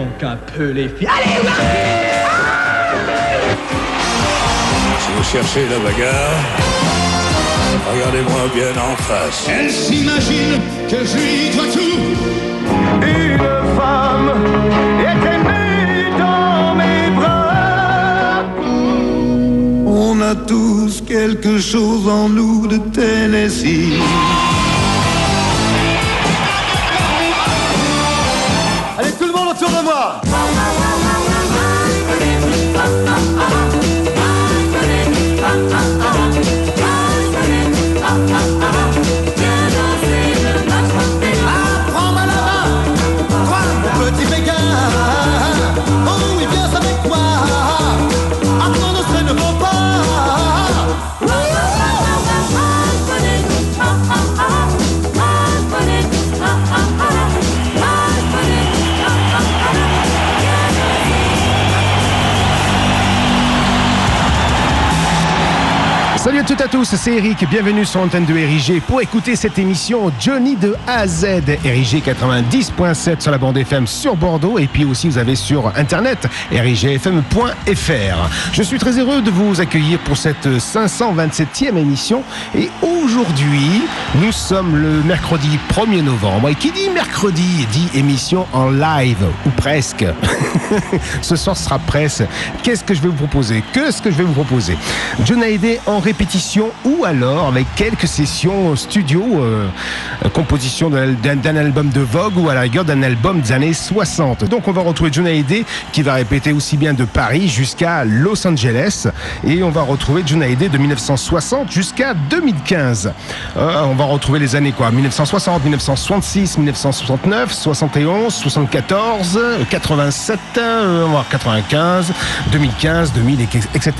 donc un peu les filles. Allez, ouais. Si vous cherchez la bagarre, regardez-moi bien en face. Elle s'imagine que je lui dois tout. Une femme était née dans mes bras. On a tous quelque chose en nous de Tennessee. Allez, tout le monde autour de moi. Prends-moi la main, toi mon petit béguin. Oh oui, viens avec moi. Attends, ne se ne vaut pas. Salut à toutes et à tous, c'est Eric, bienvenue sur l'antenne de RIG pour écouter cette émission Johnny de A à Z, RIG 90.7 sur la bande FM sur Bordeaux et puis aussi vous avez sur internet rigfm.fr. Je suis très heureux de vous accueillir pour cette 527e émission et aujourd'hui nous sommes le mercredi 1er novembre et qui dit mercredi dit émission en live ou presque. Ce soir sera presse. Qu'est-ce que je vais vous proposer? Johnny Hallyday en répétition ou alors avec quelques sessions studio, composition d'un album de Vogue ou à la rigueur d'un album des années 60. Donc on va retrouver Johnny Hallyday qui va répéter aussi bien de Paris jusqu'à Los Angeles et on va retrouver Johnny Hallyday de 1960 jusqu'à 2015. On va retrouver les années 1960, 1966, 1969, 71, 74, 87, 95, 2015, 2000, etc.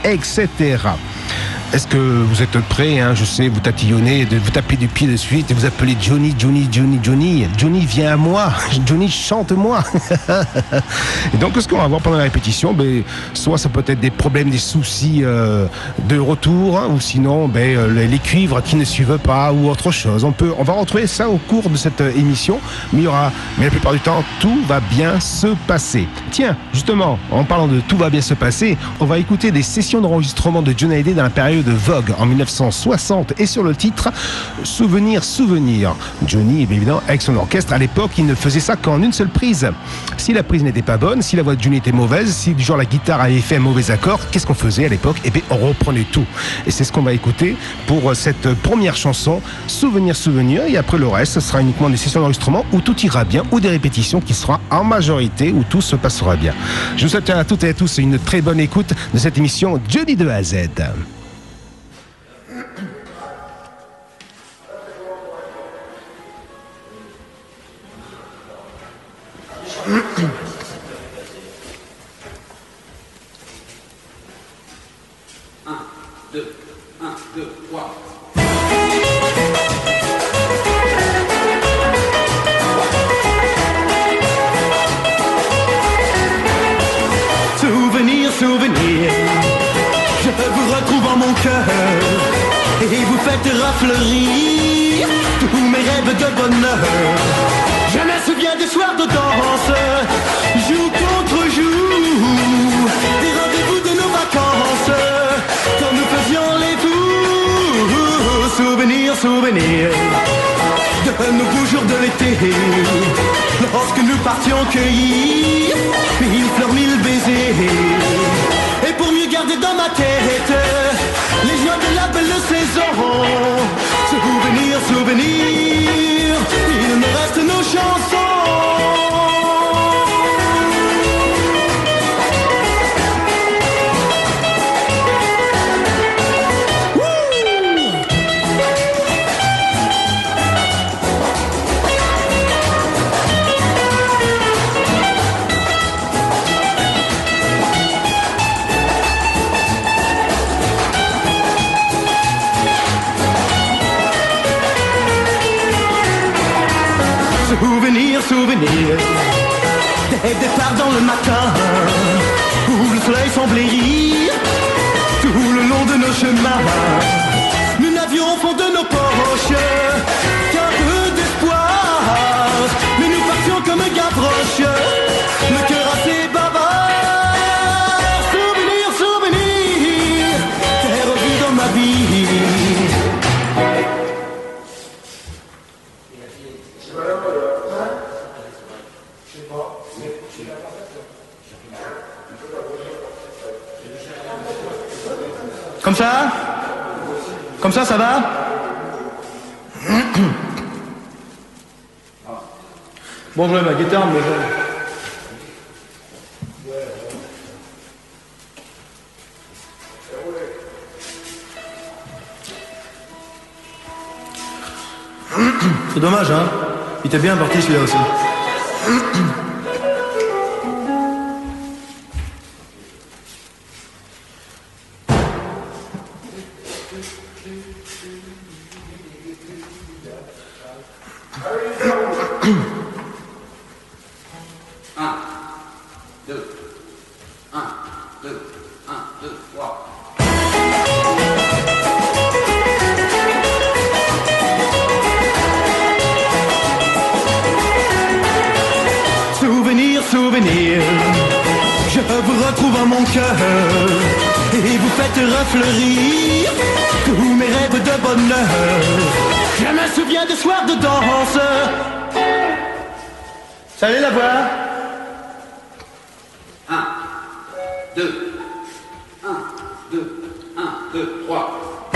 Est-ce que vous êtes prêts? Je sais, vous tatillonnez, vous tapez du pied de suite et vous appelez Johnny. Johnny, viens à moi. Johnny, chante-moi. Et donc, ce qu'on va voir pendant la répétition, soit ça peut être des problèmes, des soucis de retour, ou sinon les cuivres qui ne suivent pas ou autre chose. On va retrouver ça au cours de cette émission, mais la plupart du temps, tout va bien se passer. Tiens, justement, en parlant de tout va bien se passer, on va écouter des sessions d'enregistrement de Johnny Hallyday dans la période de Vogue en 1960 et sur le titre Souvenir. Johnny, évidemment, avec son orchestre, à l'époque, il ne faisait ça qu'en une seule prise. Si la prise n'était pas bonne, si la voix de Johnny était mauvaise, si du genre la guitare avait fait un mauvais accord, qu'est-ce qu'on faisait à l'époque? On reprenait tout. Et c'est ce qu'on va écouter pour cette première chanson, Souvenir. Et après le reste, ce sera uniquement des sessions d'enregistrement où tout ira bien ou des répétitions qui seront en majorité où tout se passera bien. Je vous souhaite à toutes et à tous une très bonne écoute de cette émission Johnny de A à Z. Souvenir, je vous retrouve en mon cœur et vous faites rafleurir tous mes rêves de bonheur. Je me souviens des soirs de danse, jour contre jour, des rendez-vous de nos vacances, quand nous faisions les tours. Souvenir de nos beaux jours de l'été, lorsque nous partions cueillir 1000 fleurs, 1000 baisers. Et pour mieux garder dans ma tête les joies de la belle saison, souvenir, il me reste nos chansons. Souvenir des départs dans le matin où le soleil semblait rire tout le long de nos chemins. Nous n'avions au fond de nos poches qu'un peu d'espoir, mais nous partions comme Gavroche, le Comme ça? Comme ça va? Bon, je mets ma guitare, mais... C'est dommage, hein? Il était bien parti celui-là aussi. Je vous retrouve en mon cœur et vous faites refleurir tous mes rêves de bonheur. Je me souviens des soirs de danse. Salut la voix. 1, 2, 1, 2, 1, 2, 3.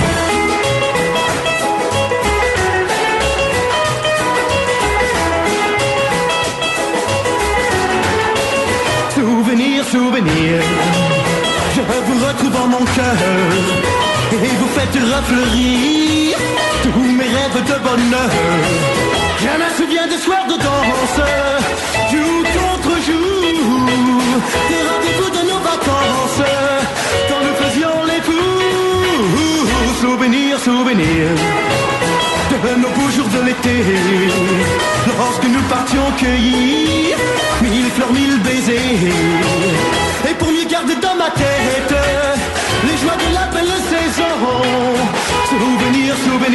Souvenir, je vous retrouve en mon cœur et vous faites refleurir tous mes rêves de bonheur. Je me souviens des soirs de danse, jour contre jour, des rendez-vous de nos vacances, quand nous faisions les fous. Souvenir de nos beaux jours de l'été, lorsque nous partions cueillir 1000 fleurs, 1000 baisers. Et pour mieux garder dans ma tête les joies de la belle saison. Souvenir,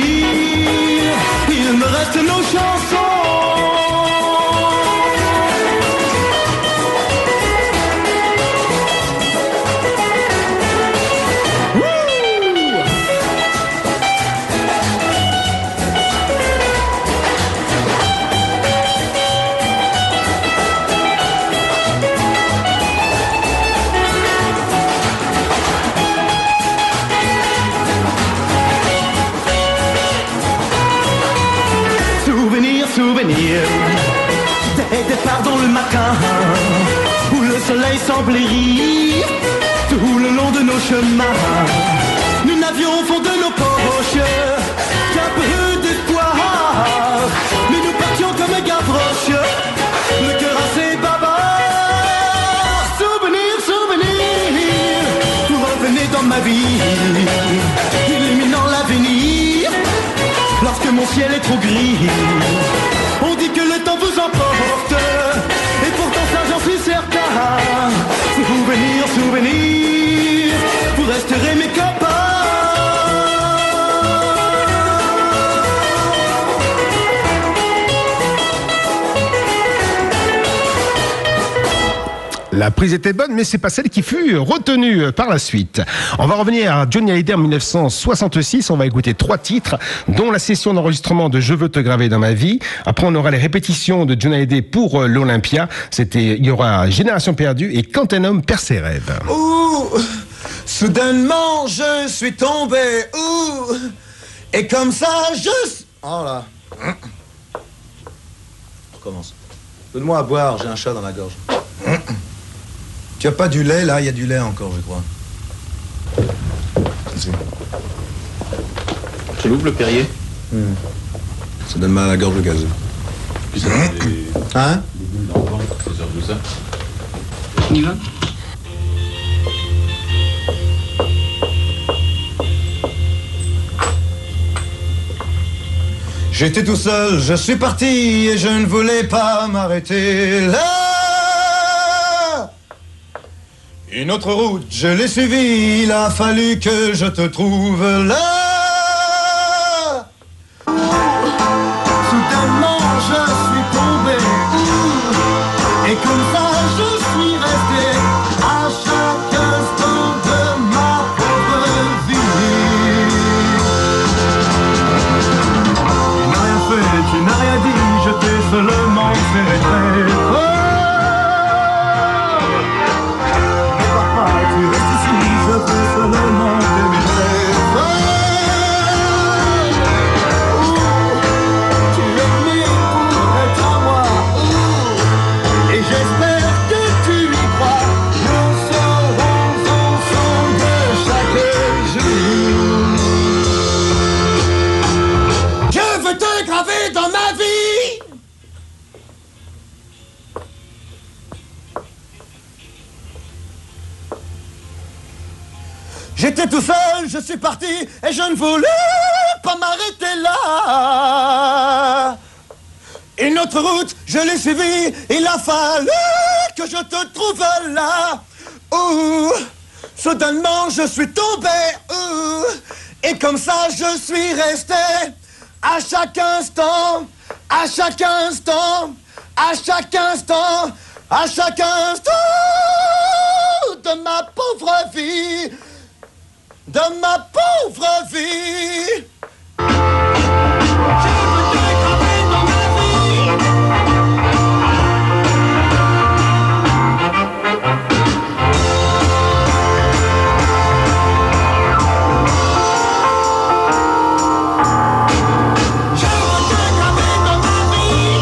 il me reste nos chansons. Des départs dans le matin où le soleil semblait rire tout le long de nos chemins. Nous n'avions au fond de nos poches qu'un peu d'espoir, mais nous partions comme un gavroche, le cœur assez bavard. Souvenir, vous revenez dans ma vie, illuminant l'avenir lorsque mon ciel est trop gris. On dit que le temps vous emporte, et pourtant ça j'en suis certain. Souvenir, vous resterez mes copains. La prise était bonne, mais c'est pas celle qui fut retenue par la suite. On va revenir à Johnny Hallyday en 1966. On va écouter 3 titres, dont la session d'enregistrement de Je veux te graver dans ma vie. Après, on aura les répétitions de Johnny Hallyday pour l'Olympia. Il y aura Génération perdue et Quand un homme perd ses rêves. Ouh, soudainement je suis tombé. Ouh, et comme ça oh là. On recommence. Donne-moi à boire, j'ai un chat dans la gorge. Tu as pas du lait là? Il y a du lait encore, je crois. Vas-y. Tu l'ouvres le Perrier? Ça donne mal à la gorge le gazeux. Puis ça donne des... Hein? Des boules dans le ventre, c'est surtout ça. On y va? J'étais tout seul, je suis parti et je ne voulais pas m'arrêter là. Une autre route, je l'ai suivie, il a fallu que je te trouve là. Soudainement je suis tombé, et comme ça je suis resté à chaque instant de ma pauvre vie. Tu n'as rien fait, tu n'as rien dit, je t'ai seulement fait rêver. Tu restes ici, je veux seulement t'aimer. J'étais tout seul, je suis parti et je ne voulais pas m'arrêter là. Une autre route, je l'ai suivie, il a fallu que je te trouve là. Ouh, soudainement je suis tombé. Ouh, et comme ça je suis resté à chaque instant, à chaque instant, à chaque instant, à chaque instant de ma pauvre vie, de ma pauvre vie. Je veux te graver dans ma vie. Je veux te graver dans ma vie.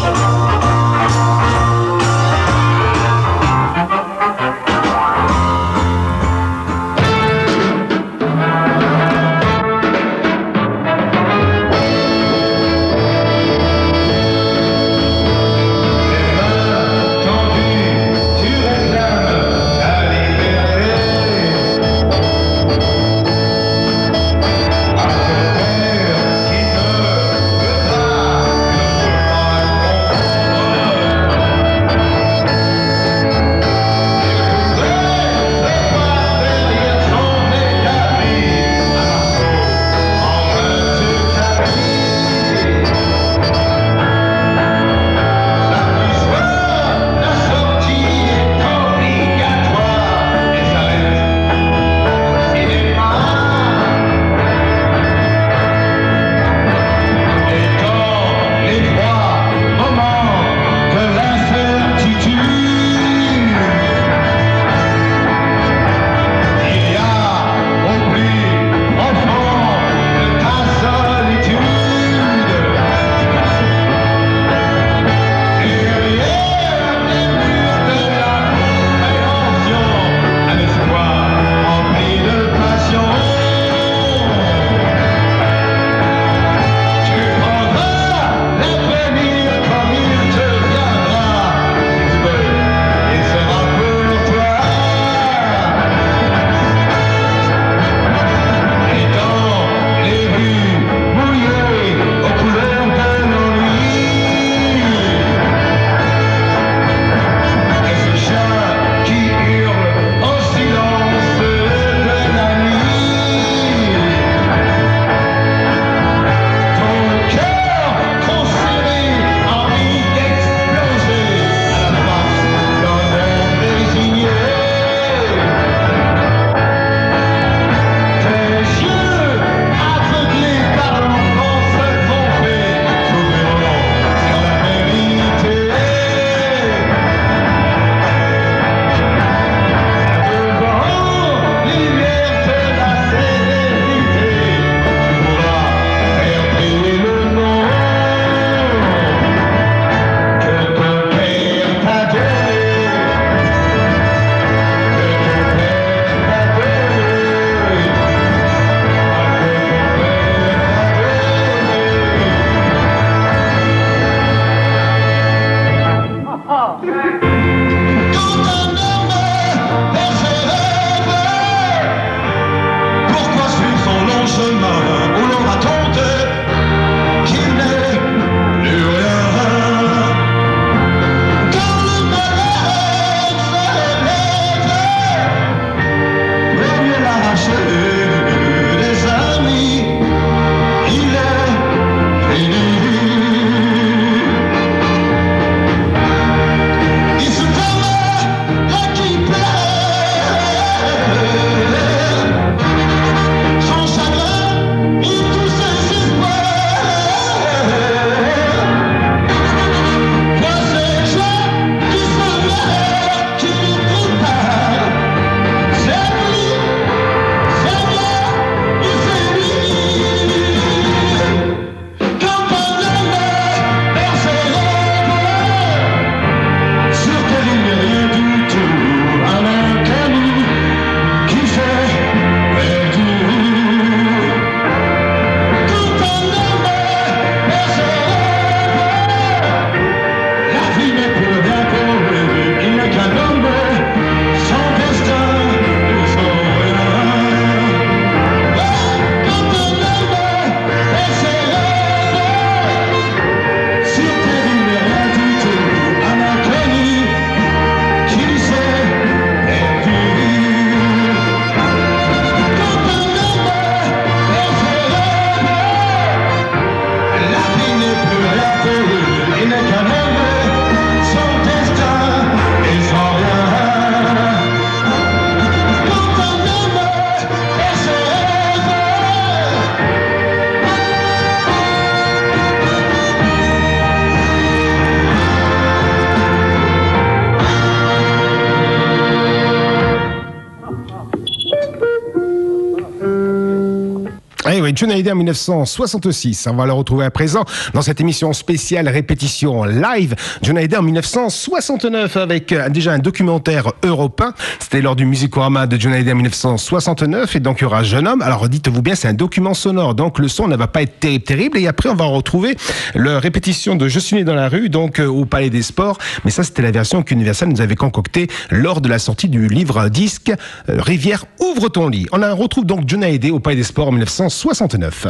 retrouver Johnny Hallyday en 1966. On va le retrouver à présent dans cette émission spéciale répétition live. Johnny Hallyday en 1969 avec déjà un documentaire européen. C'était lors du Musicorama de Johnny Hallyday en 1969 et donc il y aura Jeune Homme. Alors dites-vous bien, c'est un document sonore, donc le son ne va pas être terrible. Et après, on va retrouver la répétition de Je suis né dans la rue, donc au Palais des Sports. Mais ça, c'était la version qu'Universal nous avait concoctée lors de la sortie du livre disque Rivière, ouvre ton lit. On retrouve donc Johnny Hallyday au Palais des Sports en 1969.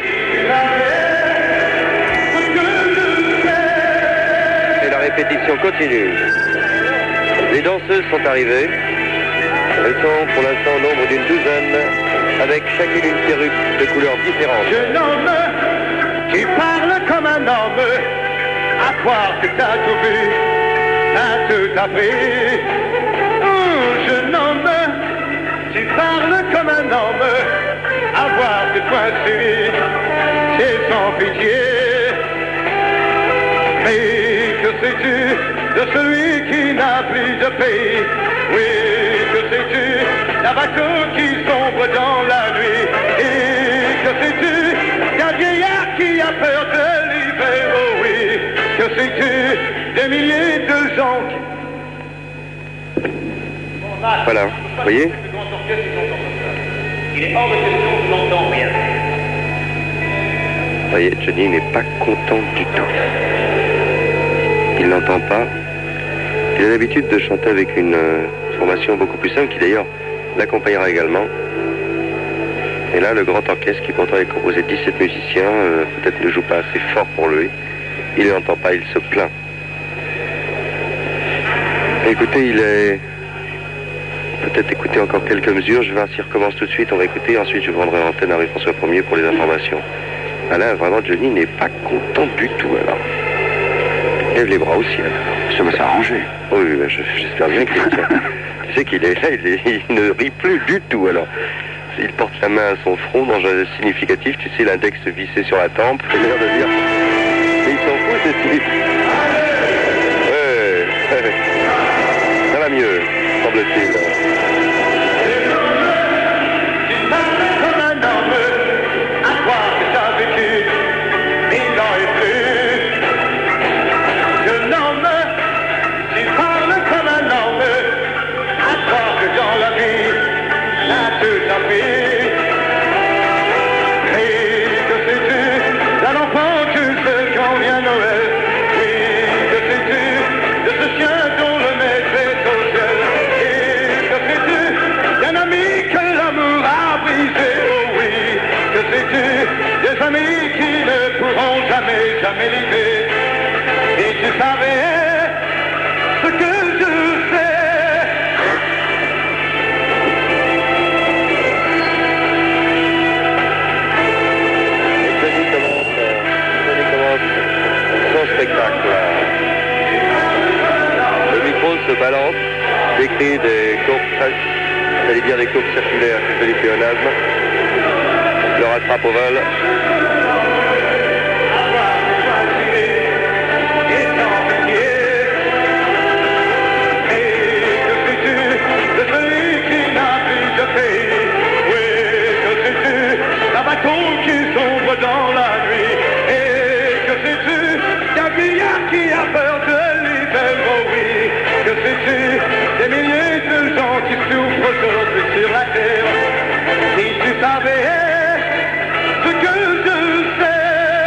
Et la répétition continue. Les danseuses sont arrivées. Elles sont pour l'instant au nombre d'une douzaine, avec chacune une perruque de couleurs différentes. Jeune homme, tu parles comme un homme, à croire que t'as tout vu, t'as tout appris. Oh, jeune homme, tu parles comme un homme, à voir que toi suivi, c'est sans pitié. Mais que sais-tu de celui qui n'a plus de pays? Oui, que sais-tu d'un bateau qui sombre dans la nuit? Et que sais-tu d'un vieillard qui a peur de l'hiver? Oh oui, que sais-tu des milliers de gens qui... Voilà, vous voyez? Il est hors de question que n'entend rien. Vous voyez, Johnny n'est pas content du tout. Il n'entend pas. Il a l'habitude de chanter avec une formation beaucoup plus simple, qui d'ailleurs l'accompagnera également. Et là, le grand orchestre, qui pourtant est composé de 17 musiciens, peut-être ne joue pas assez fort pour lui. Il ne l'entend pas, il se plaint. Écoutez, il est... Peut-être écouter encore quelques mesures. Je vais voir s'il recommence tout de suite. On va écouter. Ensuite, je prendrai l'antenne à Marie-François Ier pour les informations. Ah là, vraiment, Johnny n'est pas content du tout, alors. Lève les bras au ciel. Ça va s'arranger. Oui, ben, j'espère bien qu'il tient. Tu sais qu'il est là, il ne rit plus du tout, alors. Il porte la main à son front dans un geste significatif. Tu sais, l'index vissé sur la tempe. Il a l'air de dire... Mais il s'en fout, c'est Philippe. Ouais. Ça va mieux, semble-t-il. Des amis qui ne pourront jamais l'aider. Et tu savais ce que je sais. Johnny commence son spectacle. Le micro se balance, décrit des courbes, c'est-à-dire dire des courbes circulaires, c'est du pléonasme. Le rattrape au vol. Qui sombre dans la nuit. Et que sais-tu d'un vieillard qui a peur de l'hiver? Oh oui, que sais-tu des milliers de gens qui souffrent aujourd'hui sur la terre? Si tu savais ce que je sais.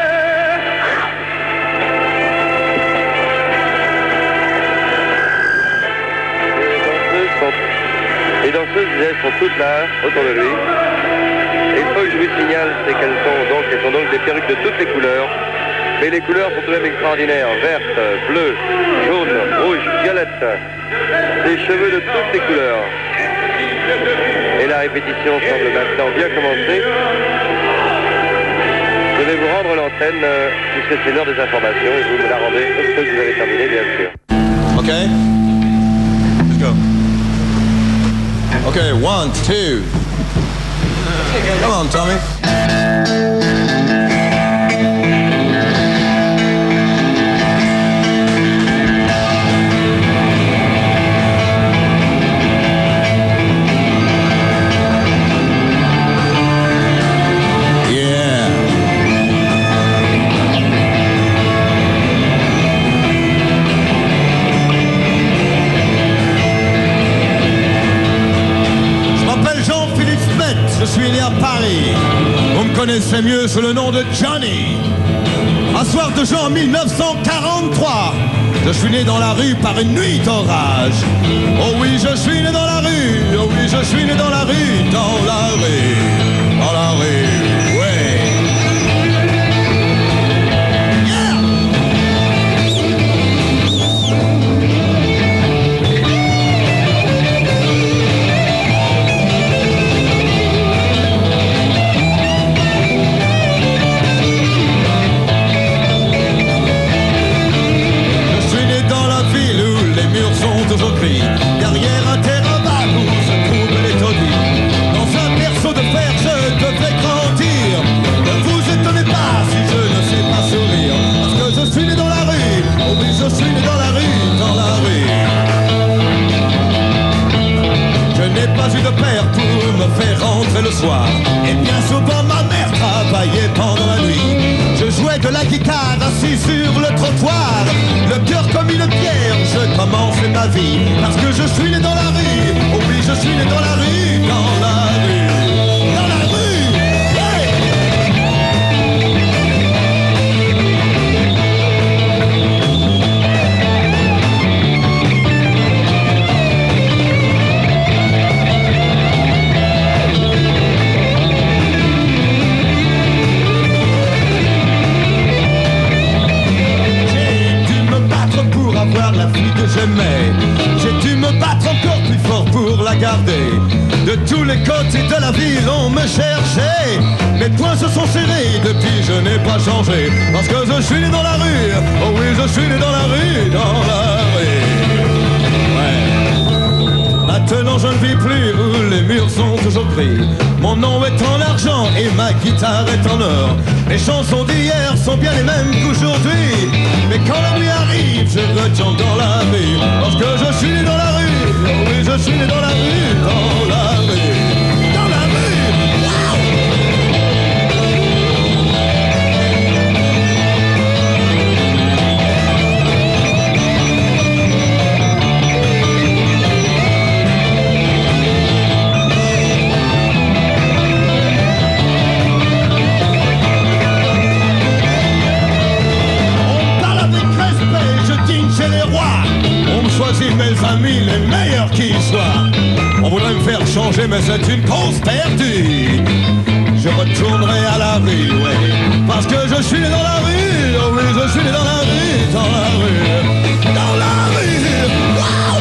Les danseuses, elles sont toutes là, autour de lui. Et il faut que je vous signale, c'est qu'elles ont donc des perruques de toutes les couleurs. Mais les couleurs sont tout de même extraordinaires. Verte, bleue, jaune, rouge, violette. Des cheveux de toutes les couleurs. Et la répétition semble maintenant bien commencer. Je vais vous rendre l'antenne puisque c'est l'heure des informations et vous me la rendez lorsque vous avez terminé, bien sûr. Okay. Let's go. Okay, 1, 2. Come on, Tommy. Yeah, connaissait mieux sous le nom de Johnny. Un soir de juin 1943, je suis né dans la rue par une nuit d'orage. Oh oui, je suis né dans la rue, oh oui, je suis né dans la rue, dans la rue, dans la rue, ouais. Toujours gris. Derrière un terrain vague où se trouvent les taudis. Dans un berceau de fer, je devais grandir. Ne vous étonnez pas si je ne sais pas sourire. Parce que je suis né dans la rue. Oh oui, je suis né dans la rue, dans la rue. Je n'ai pas eu de père pour me faire rentrer le soir. Et bien souvent ma mère travaillait pendant la nuit. Je jouais de la guitare assis sur le trottoir. Le cœur comme une pierre, je commençais ma vie. Parce que je suis né dans la rue. Oh oui, je suis né dans la rue, dans la rue, dans la rue. Hey! La fille que j'aimais, j'ai dû me battre encore plus fort pour la garder. De tous les côtés de la ville on me cherchait. Mes poings se sont serrés, depuis je n'ai pas changé. Parce que je suis né dans la rue, oh oui je suis né dans la rue, dans la rue. Ouais. Maintenant je ne vis plus où les murs sont toujours gris. Mon nom est en argent et ma guitare est en or. Les chansons d'hier sont bien les mêmes qu'aujourd'hui. Mais quand la nuit arrive, je retourne dans la rue. Parce que je suis né dans la rue. Oh oui, je suis né dans la rue, dans la rue, dans la rue. Wow! Chez les rois, on me choisit mes amis les meilleurs qui soient. On voudrait me faire changer mais c'est une cause perdue. Je retournerai à la rue, ouais. Parce que je suis né dans la rue, oh oui je suis né dans la rue, dans la rue, dans la rue. Wow!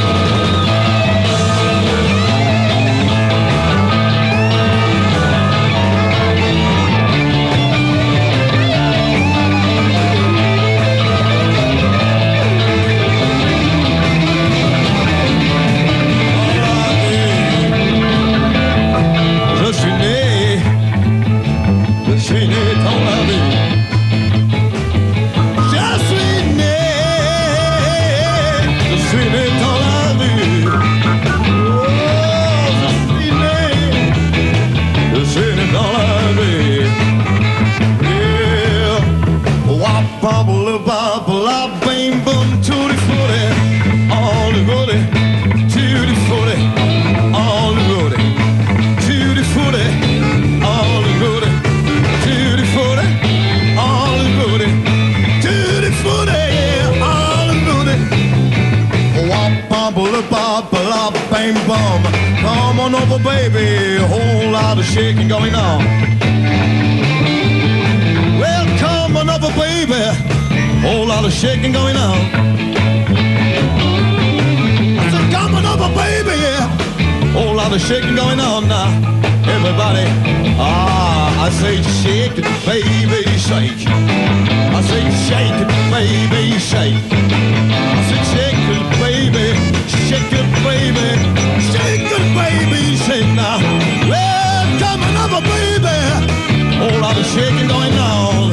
Come on over, baby, a whole lot of shaking going on. Well, come on over, baby, whole lot of shaking going on. I said, come on over, baby, whole lot of shaking going on now. Everybody, I say shake it, baby, shake. I say shake it, baby, shake. I said shake it, baby, shake it, baby, shake it, baby, shake now. Well, come on over, baby, whole lot of shaking going on.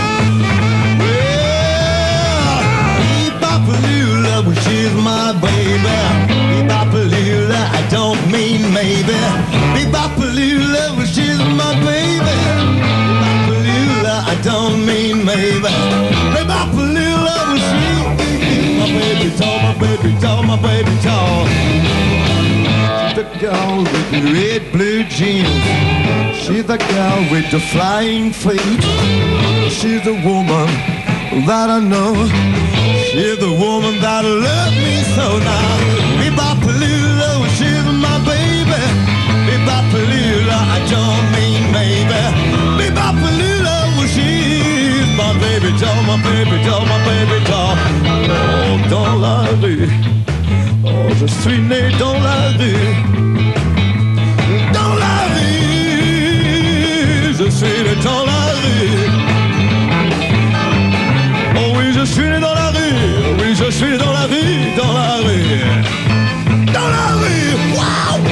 Well, Bebopalula, which is my baby. Bebopalula, I don't mean maybe. Bebopalula, which is my baby. Bebopalula, I don't mean maybe. Bebopalula, which is my baby doll, my baby doll, my baby doll. She took you all with red blue jeans. She's the girl with the flying feet. She's the woman that I know. She's the woman that loved me so now. Bebop-a-lula, she's my baby. Bebop-a-lula, I don't mean maybe. Bebop-a-lula, she's my baby doll, my baby doll, my baby doll. Oh, dans la rue. Oh, je suis né dans la rue. Dans la rue. Je suis né dans la rue. Oh oui, je suis né dans la rue. Oui, je suis dans la rue, dans la rue. Dans la rue. Waouh!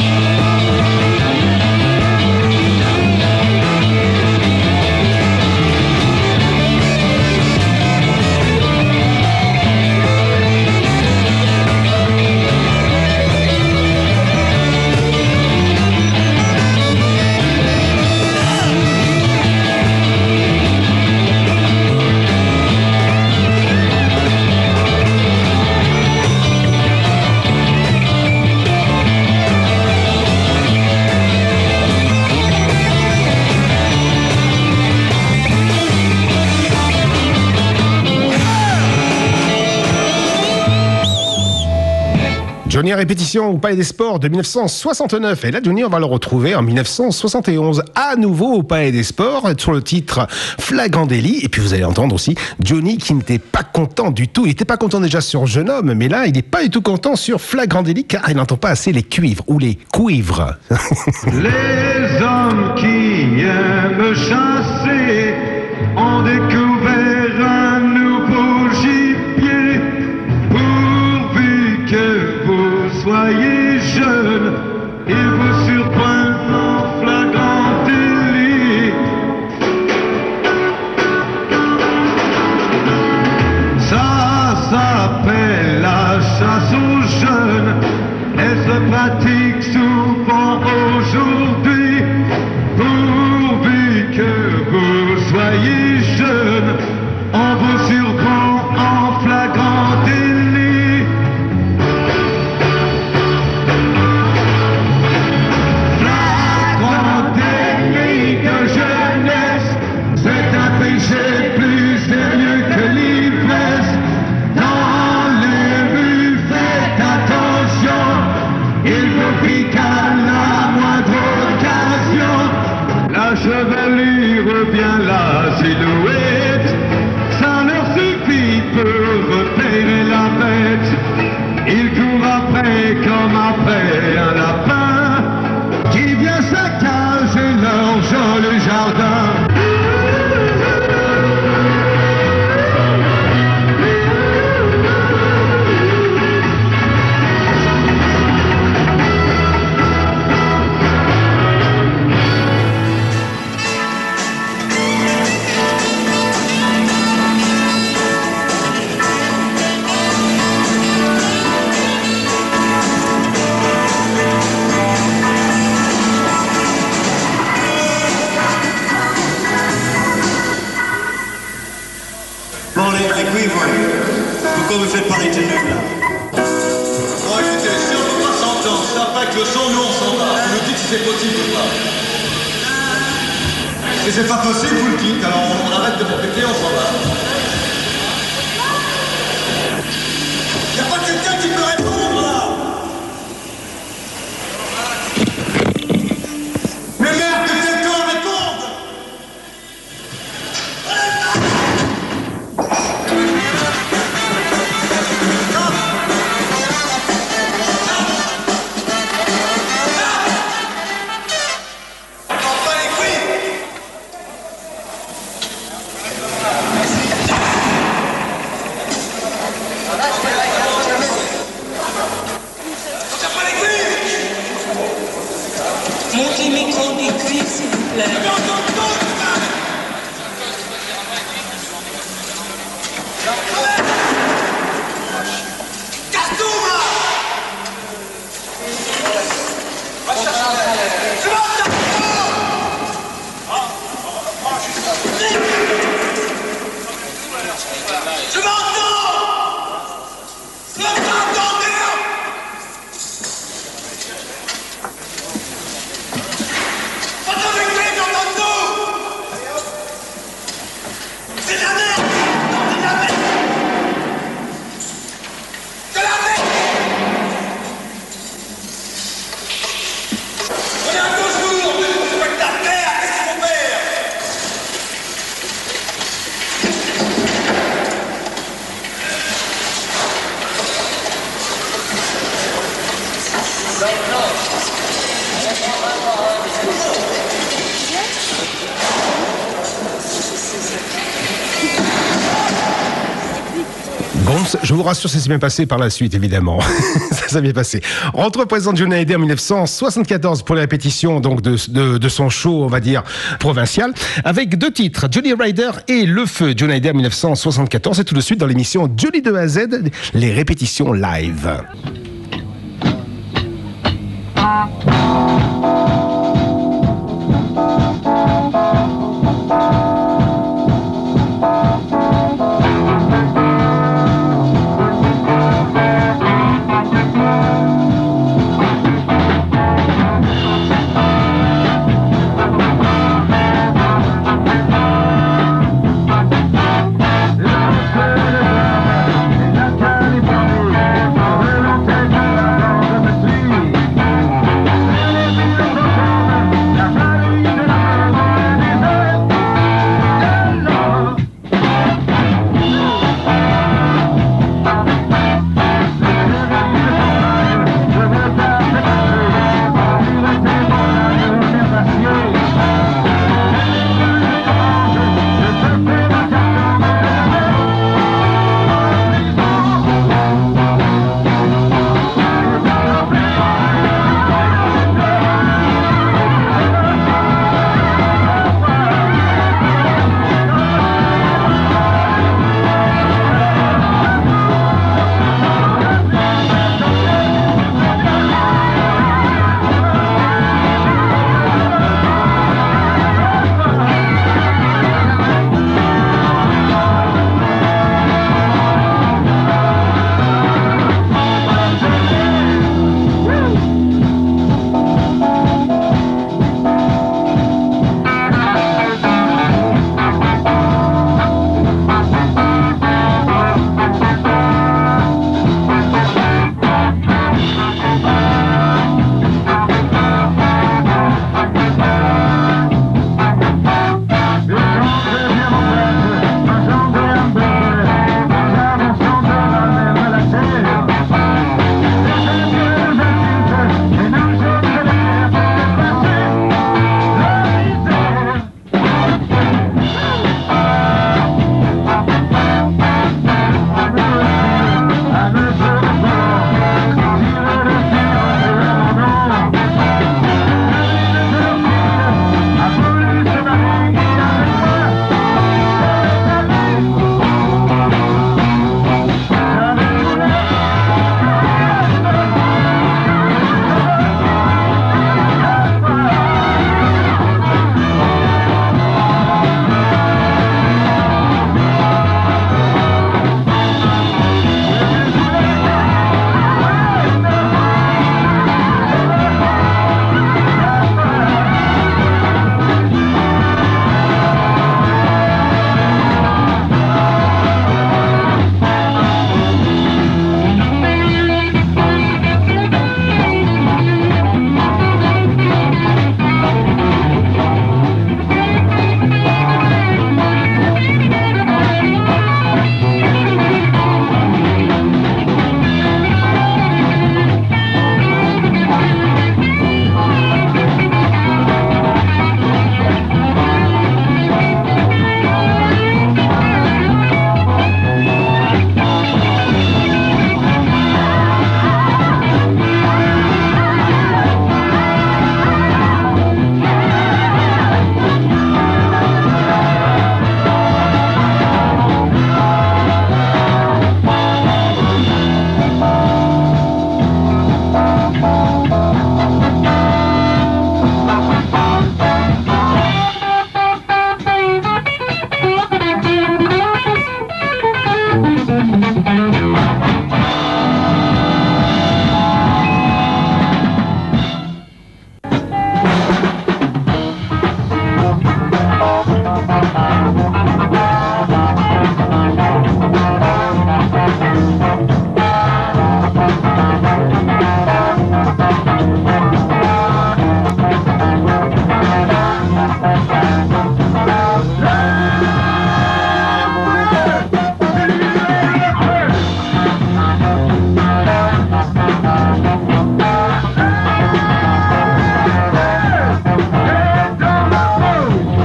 Johnny à répétition au Palais des Sports de 1969. Et là, Johnny, on va le retrouver en 1971, à nouveau au Palais des Sports, sur le titre Flagrant délit. Et puis vous allez entendre aussi Johnny qui n'était pas content du tout. Il n'était pas content déjà sur Jeune Homme, mais là, il n'est pas du tout content sur Flagrant délit, car il n'entend pas assez les cuivres ou les cuivres. Les hommes qui aiment chasser ont découvert un nouveau gibier. Pourvu que vous soyez jeune, il vous surprend en flagrant délit. Ça s'appelle la chasse aux jeunes. Elle se pratique souvent aujourd'hui. Pourvu que vous soyez jeune, on vous surprend en flagrant délit. Flagrant délit de jeunesse, c'est un péché plus sérieux que l'ivresse. Dans les rues, faites attention, il vous pique à la moindre occasion. La chevelure, bien la silhouette, ça leur suffit pour repérer la bête. Ils courent après comme après un lapin qui vient saccager leur joli jardin. Bon, les cuivres, pourquoi vous faites parler de nous là? Bon, écoutez, si on ne peut pas s'entendre, c'est après que le son, nous on s'en va. Vous nous dites si c'est possible ou pas. Si c'est pas possible, vous le dites, alors on arrête de répéter, on s'en va. Y'a pas quelqu'un qui peut répondre là? Mais merde, que quelqu'un réponde! Enfin les cuivres! Bon, je vous rassure, ça s'est bien passé par la suite, évidemment. Ça s'est bien passé. On représente Johnny Hallyday en 1974 pour les répétitions donc de son show, on va dire, provincial, avec 2 titres, Johnny Rider et Le Feu. Johnny Hallyday en 1974, et tout de suite dans l'émission Johnny de A à Z, les répétitions live.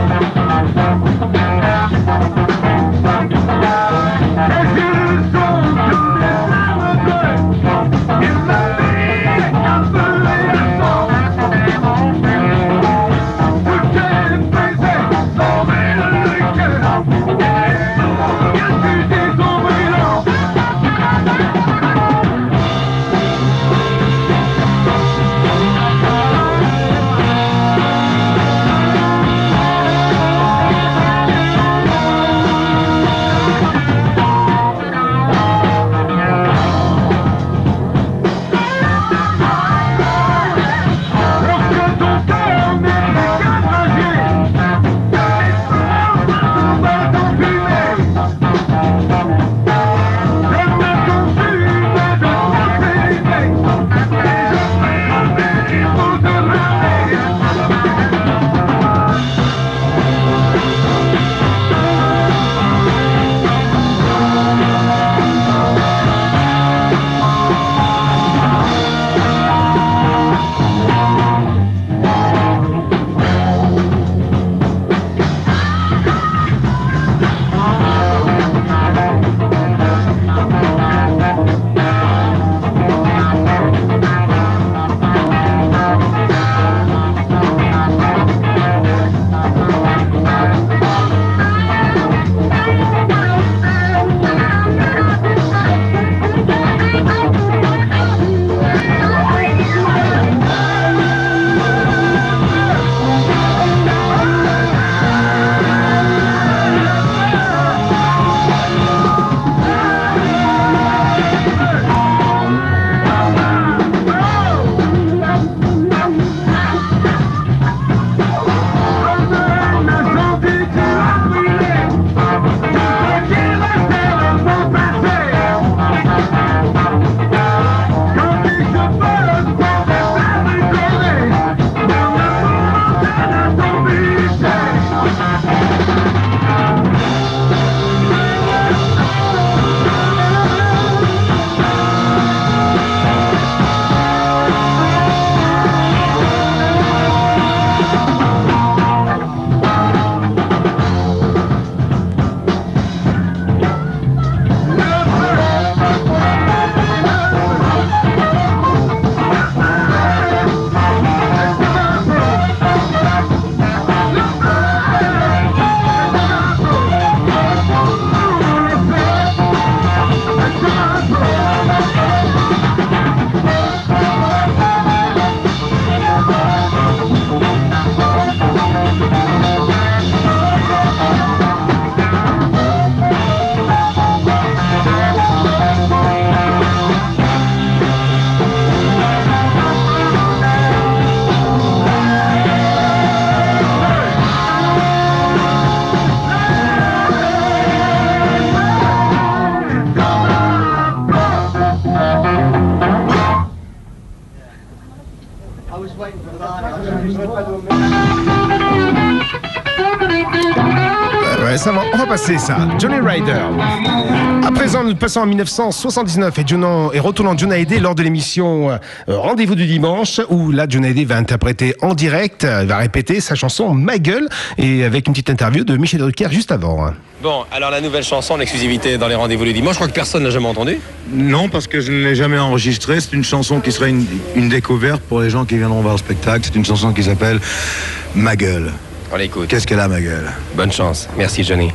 Son Ouais, ça va, on va passer ça. Johnny Ryder. À présent, nous passons en 1979 et retournons John Hallyday lors de l'émission Rendez-vous du dimanche, où là, John Hallyday va interpréter en direct, va répéter sa chanson Ma gueule, et avec une petite interview de Michel Drucker juste avant. Bon, alors la nouvelle chanson en exclusivité dans les Rendez-vous du dimanche, je crois que personne n'a jamais entendu. Non, parce que je ne l'ai jamais enregistrée. C'est une chanson qui serait une découverte pour les gens qui viendront voir le spectacle. C'est une chanson qui s'appelle Ma gueule. On l'écoute. Qu'est-ce qu'elle a, ma gueule? Bonne chance. Merci, Johnny.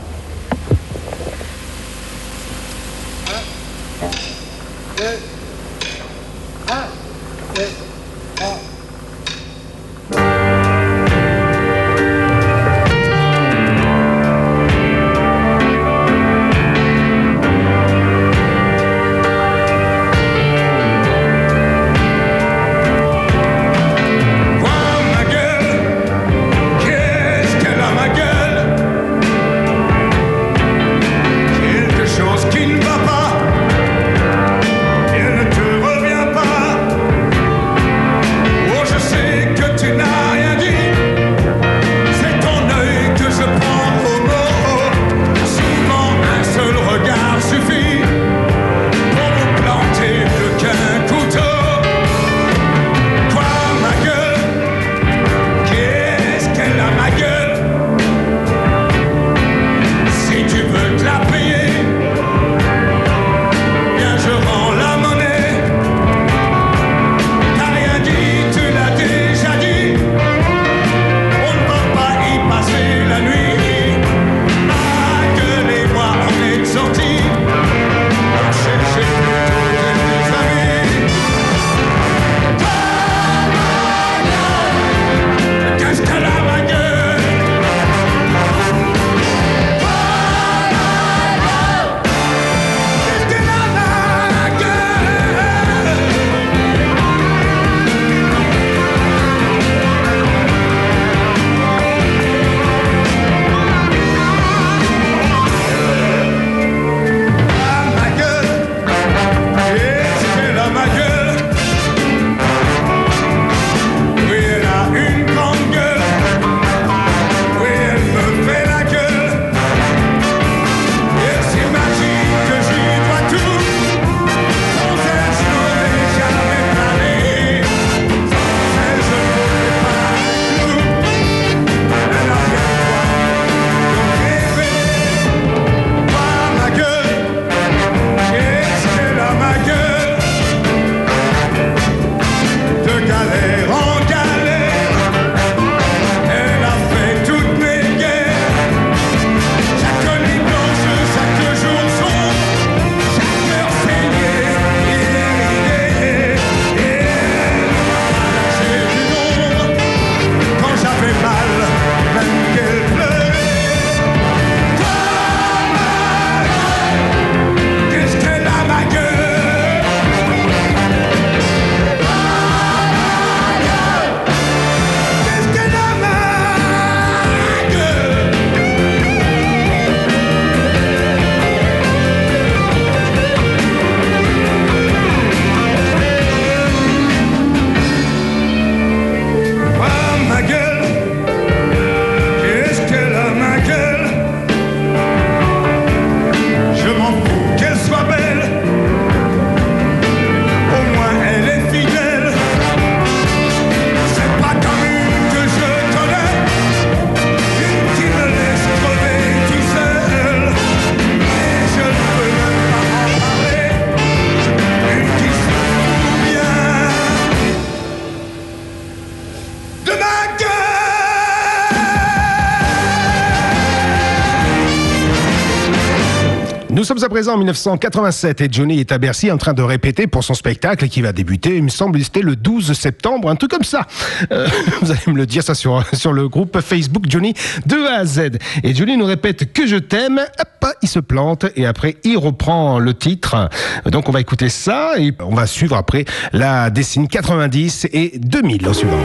Nous sommes à présent en 1987 et Johnny est à Bercy en train de répéter pour son spectacle qui va débuter, il me semble, c'était le 12 septembre, un truc comme ça. Vous allez me le dire ça sur le groupe Facebook Johnny de A à Z. Et Johnny nous répète que je t'aime, hop, il se plante et après il reprend le titre. Donc on va écouter ça et on va suivre après la décennie 90 et 2000 en suivant.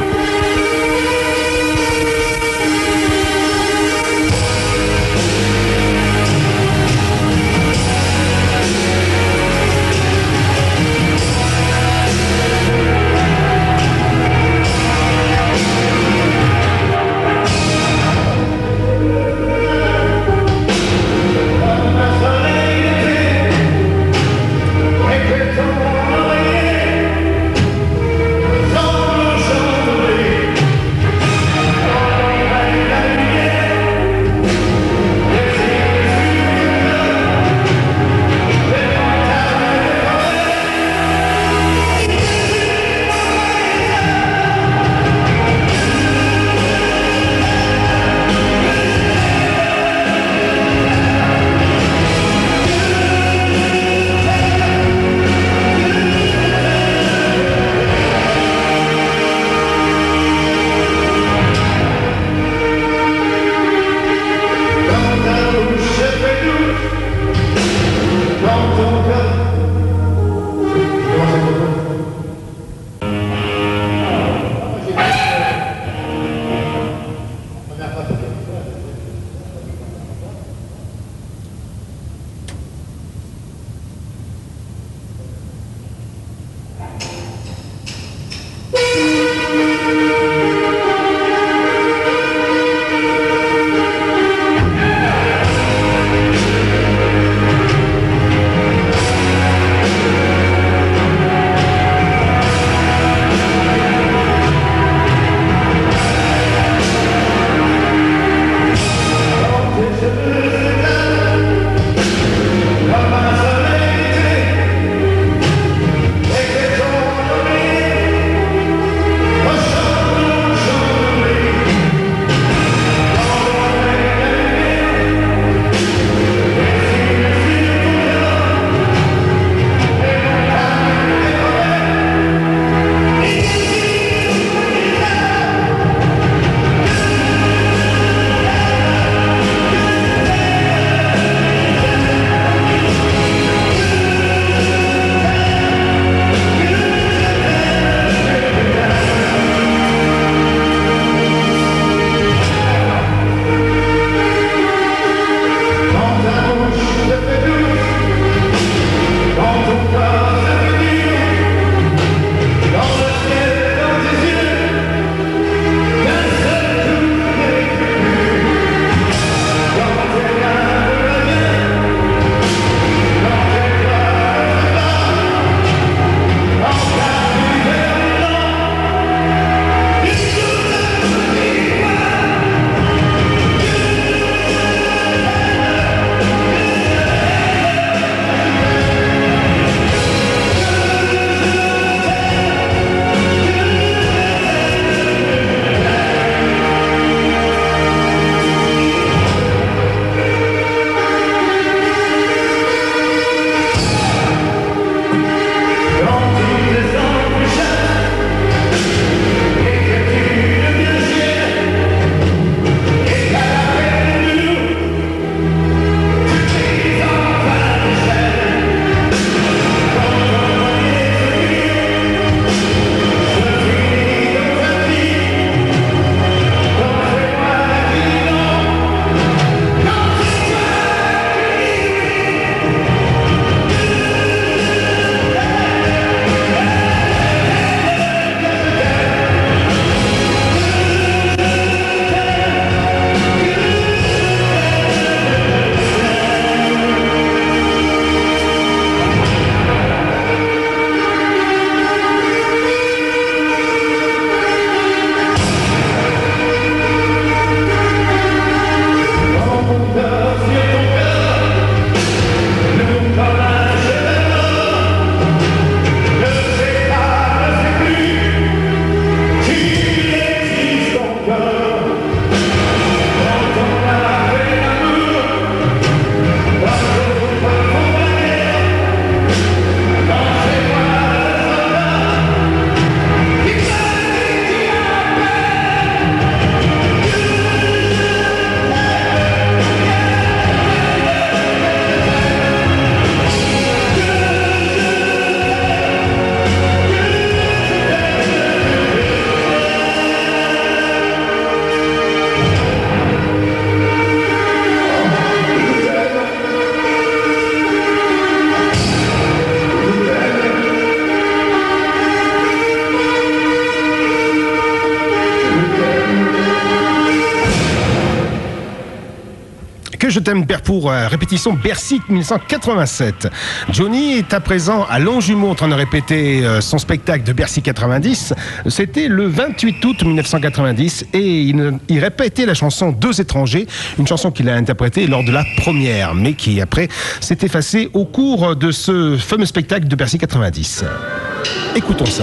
Que je t'aime pour répétition Bercy 1987. Johnny est à présent à Longjumeau en train de répéter son spectacle de Bercy 90. C'était le 28 août 1990 et il répétait la chanson Deux étrangers, une chanson qu'il a interprétée lors de la première, mais qui après s'est effacée au cours de ce fameux spectacle de Bercy 90. Écoutons ça.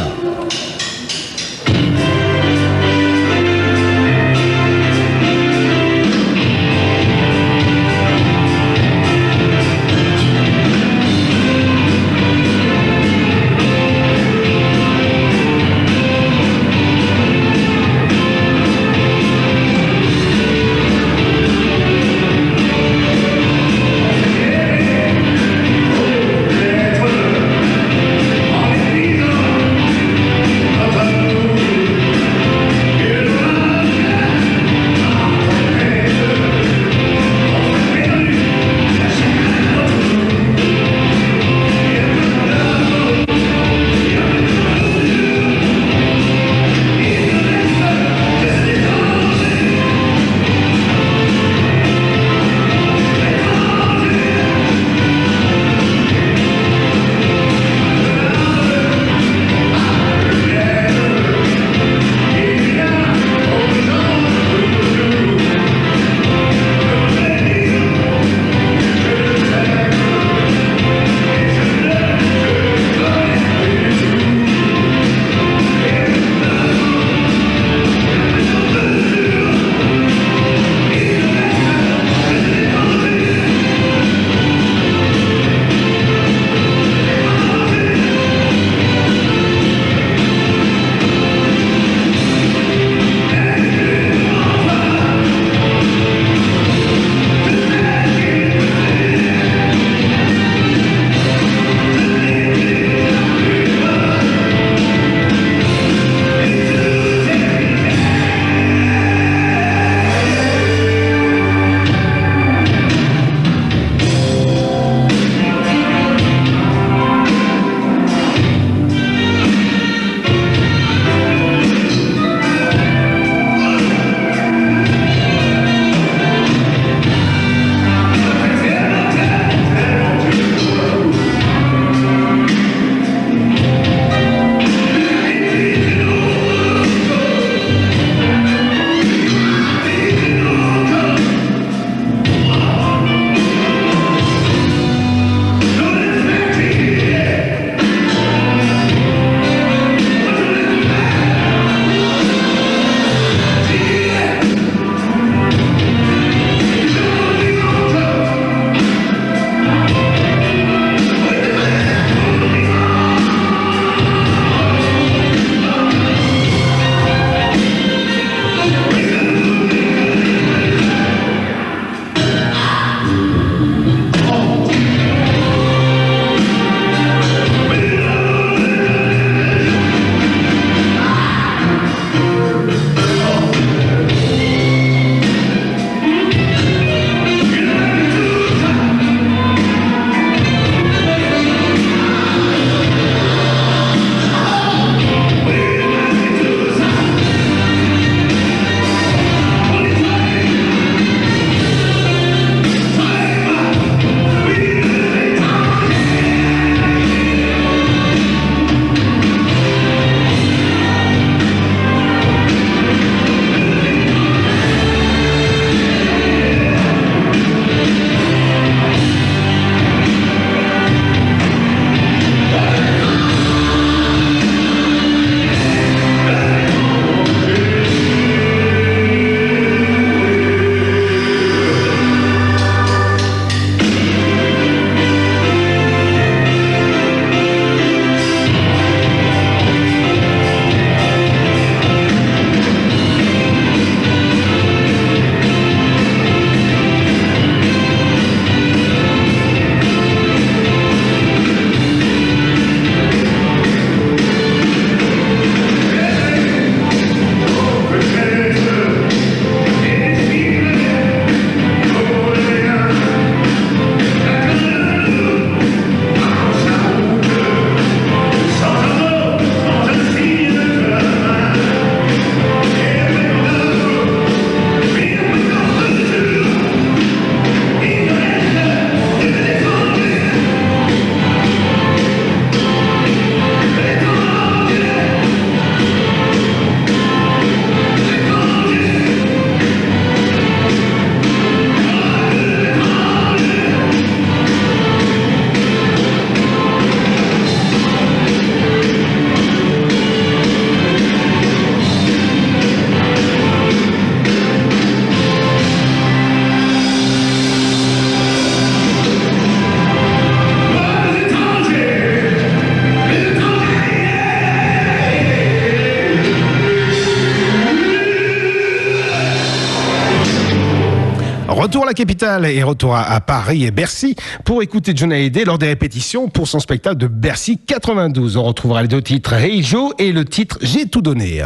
Retour à la capitale et retour à Paris et Bercy pour écouter Johnny Hallyday lors des répétitions pour son spectacle de Bercy 92. On retrouvera les deux titres Hey Joe et le titre J'ai tout donné.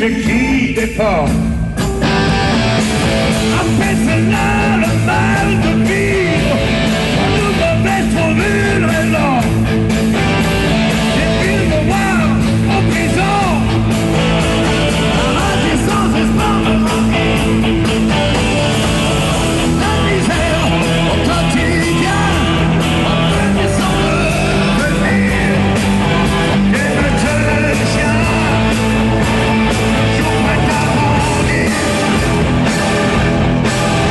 qui défend. Après cela, le mal de vivre, nous devait trouver une raison. Des films noirs en prison, arrêtés sans espoir. La misère au quotidien, en premier sans revenir. Et le jeune chien, jour prêt à mourir.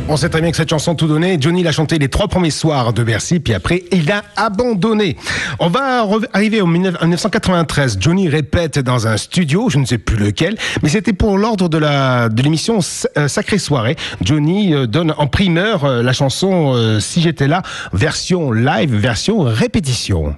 On sait très bien que cette chanson tout donnée, Johnny l'a chantée les 3 premiers soirs de Bercy, puis après, il a abandonné. On va arriver en 1993. Johnny répète dans un studio, je ne sais plus lequel, mais c'était pour l'ordre de l'émission Sacrée Soirée. Johnny donne en primeur la chanson Si j'étais là, version live, version répétition.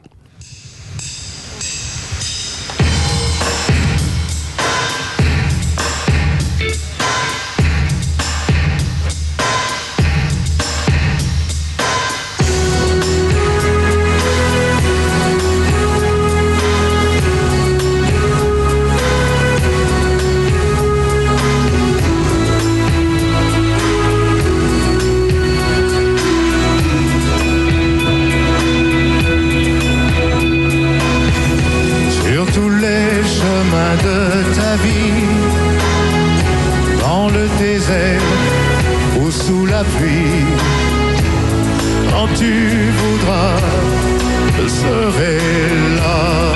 De ta vie, dans le désert ou sous la pluie, quand tu voudras, je serai là.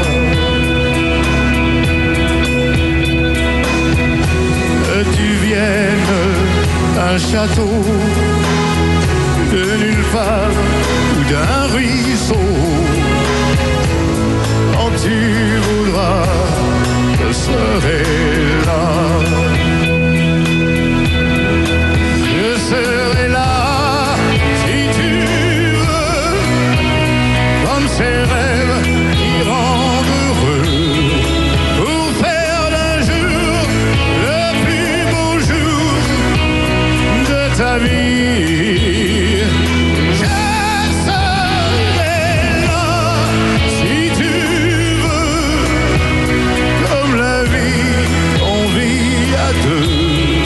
Que tu viennes d'un château, de nulle part ou d'un ruisseau, quand tu voudras, je serai là. Je serai là si tu veux, comme ces rêves qui rendent heureux, pour faire d'un jour le plus beau jour de ta vie. Je serai là si tu veux, comme la vie, on vit à deux.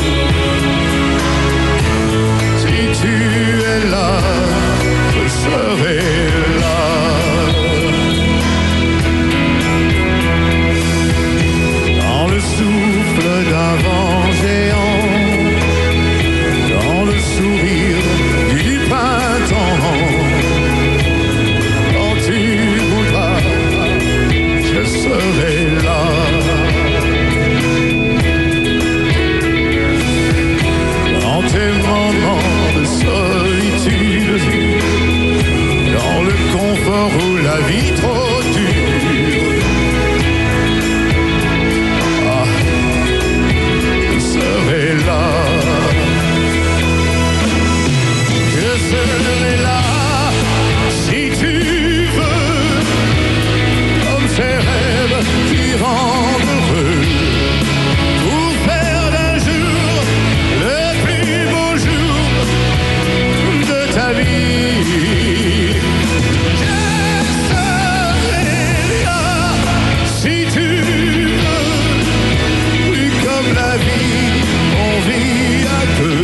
Si tu es là, je serai là. Dans le souffle d'un vent géant, dans le sourire du printemps, quand tu voudras, je serai là. Dans tes moments de solitude, dans le confort où la vie trop dure, ah, je serai là. Je serai là si tu veux, comme ces rêves qui rendent heureux, pour faire d'un jour le plus beau jour de ta vie. Je serai là si tu veux, plus comme la vie, on vit à deux.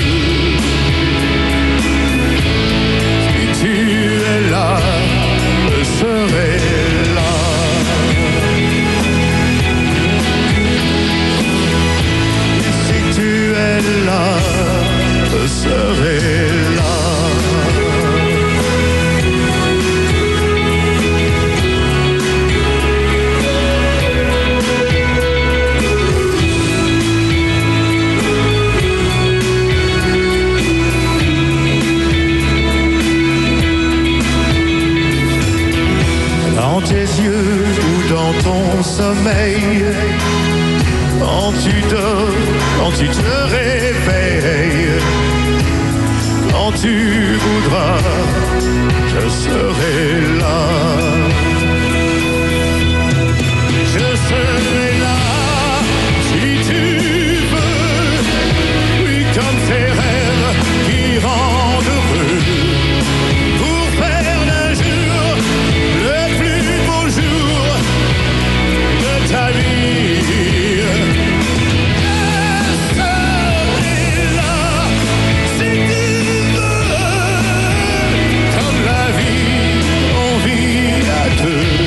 Si tu es là, je serai là. Si tu es là, je serai là. Dans tes yeux ou dans ton sommeil, quand tu dors, quand tu te réveilles, quand tu voudras, je serai là. Je serai là si tu veux, oui, comme ces rêves qui rendent heureux, pour faire d'un jour le plus beau jour de ta vie. Je serai là si tu veux, comme la vie, on vit à deux.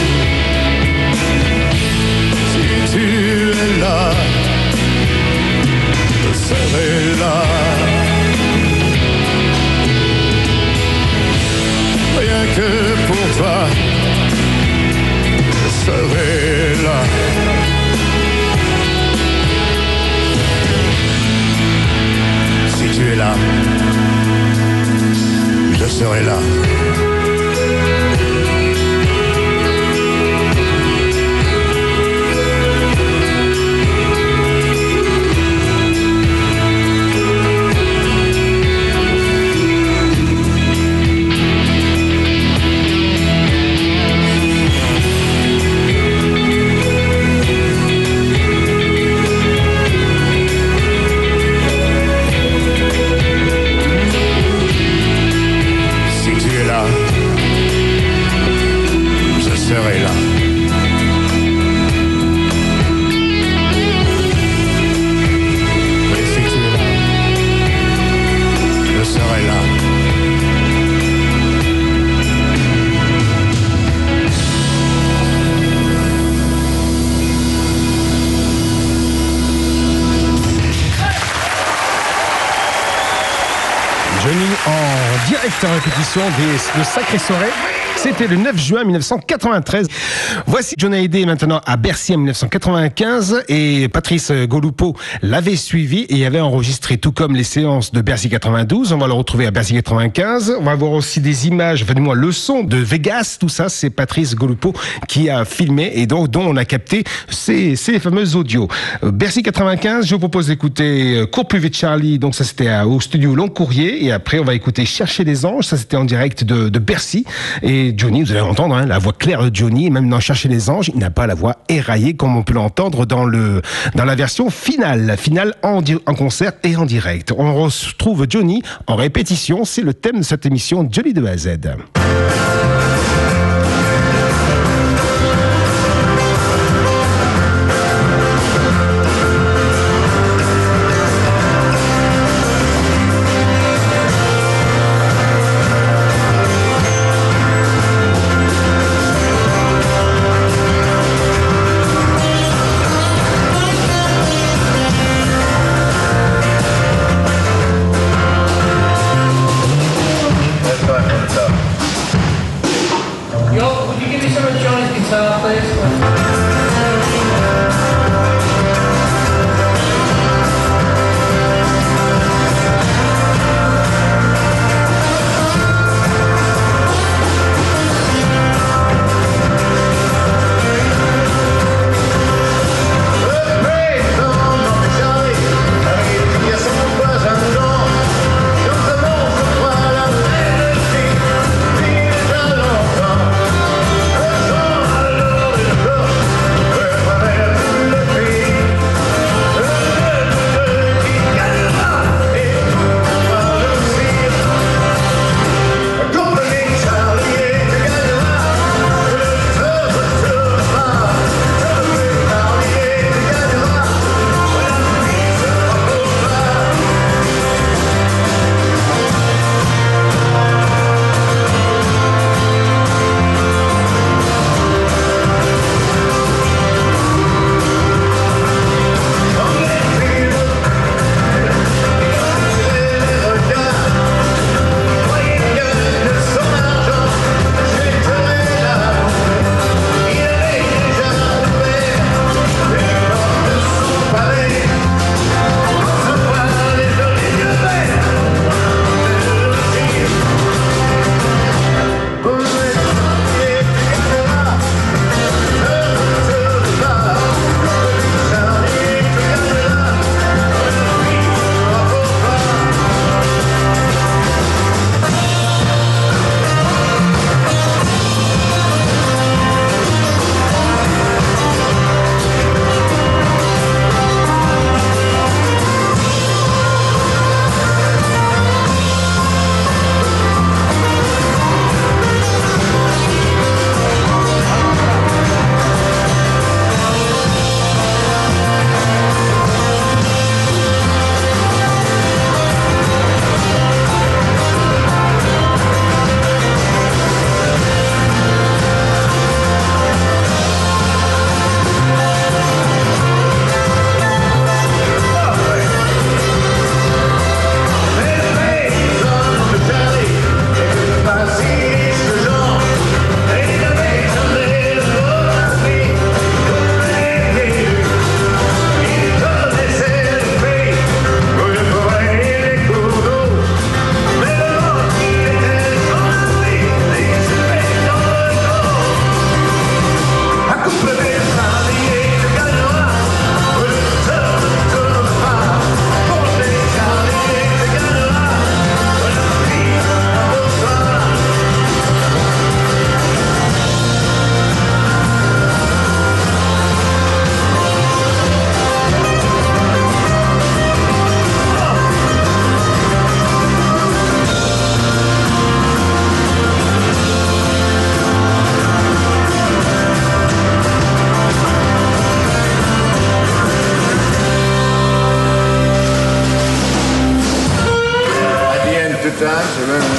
Si tu es là, je serai là. Rien que pour toi, je serai là. Si tu es là. serai là. En direct en répétition de Sacrée Soirée. C'était le 9 juin 1993. Voici Johnny Hallyday maintenant à Bercy en 1995 et Patrice Golupo l'avait suivi et avait enregistré tout comme les séances de Bercy 92. On va le retrouver à Bercy 95. On va voir aussi des images, enfin du moins le son de Vegas. Tout ça, c'est Patrice Golupo qui a filmé et donc dont on a capté ces fameux audios. Bercy 95, je vous propose d'écouter Cours plus vite Charlie. Donc ça c'était au studio Long Courrier et après on va écouter Chercher les anges. Ça c'était en direct de Bercy et Johnny, vous allez entendre la voix claire de Johnny, même dans Chercher les anges, il n'a pas la voix éraillée comme on peut l'entendre dans la version finale en concert et en direct. On retrouve Johnny en répétition, c'est le thème de cette émission Johnny de A à Z. time, c'est même...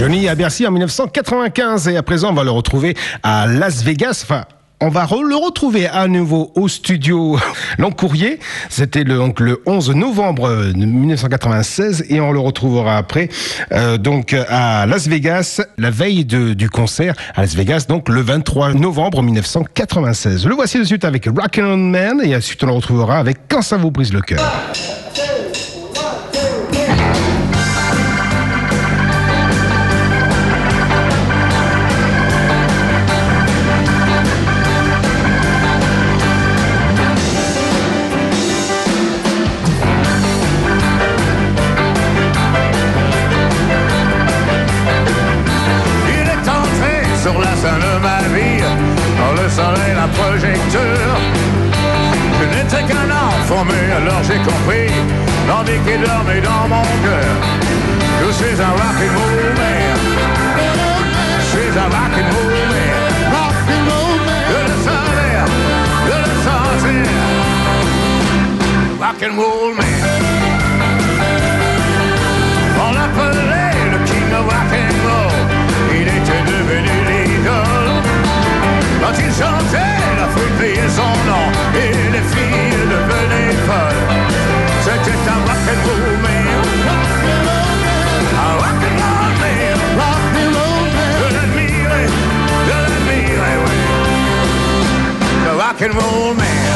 Johnny à Bercy en 1995 et à présent on va le retrouver à Las Vegas. Enfin, on va le retrouver à nouveau au studio Long-Courrier. C'était le 11 novembre 1996 et on le retrouvera après donc à Las Vegas, la veille du concert à Las Vegas, donc le 23 novembre 1996. Le voici de suite avec Rockin' On Man et ensuite on le retrouvera avec Quand ça vous brise le cœur. Sur la scène de ma vie, dans le soleil, la projecteur. Je n'étais qu'un enfant, mais alors j'ai compris l'envie qui dormait dans mon cœur. Je suis un rock'n'roll man. Je suis un rock'n'roll man. De le savoir, de le sentir. Rock'n'roll man. On l'appelait le king of rock'n'roll. Il était devenu l'idole. Quand il chantait, la foule criait son nom et les filles devenaient folles. C'était un rock'n'roll man. Un rock'n'roll man. De l'admirer, oui. Le rock'n'roll man.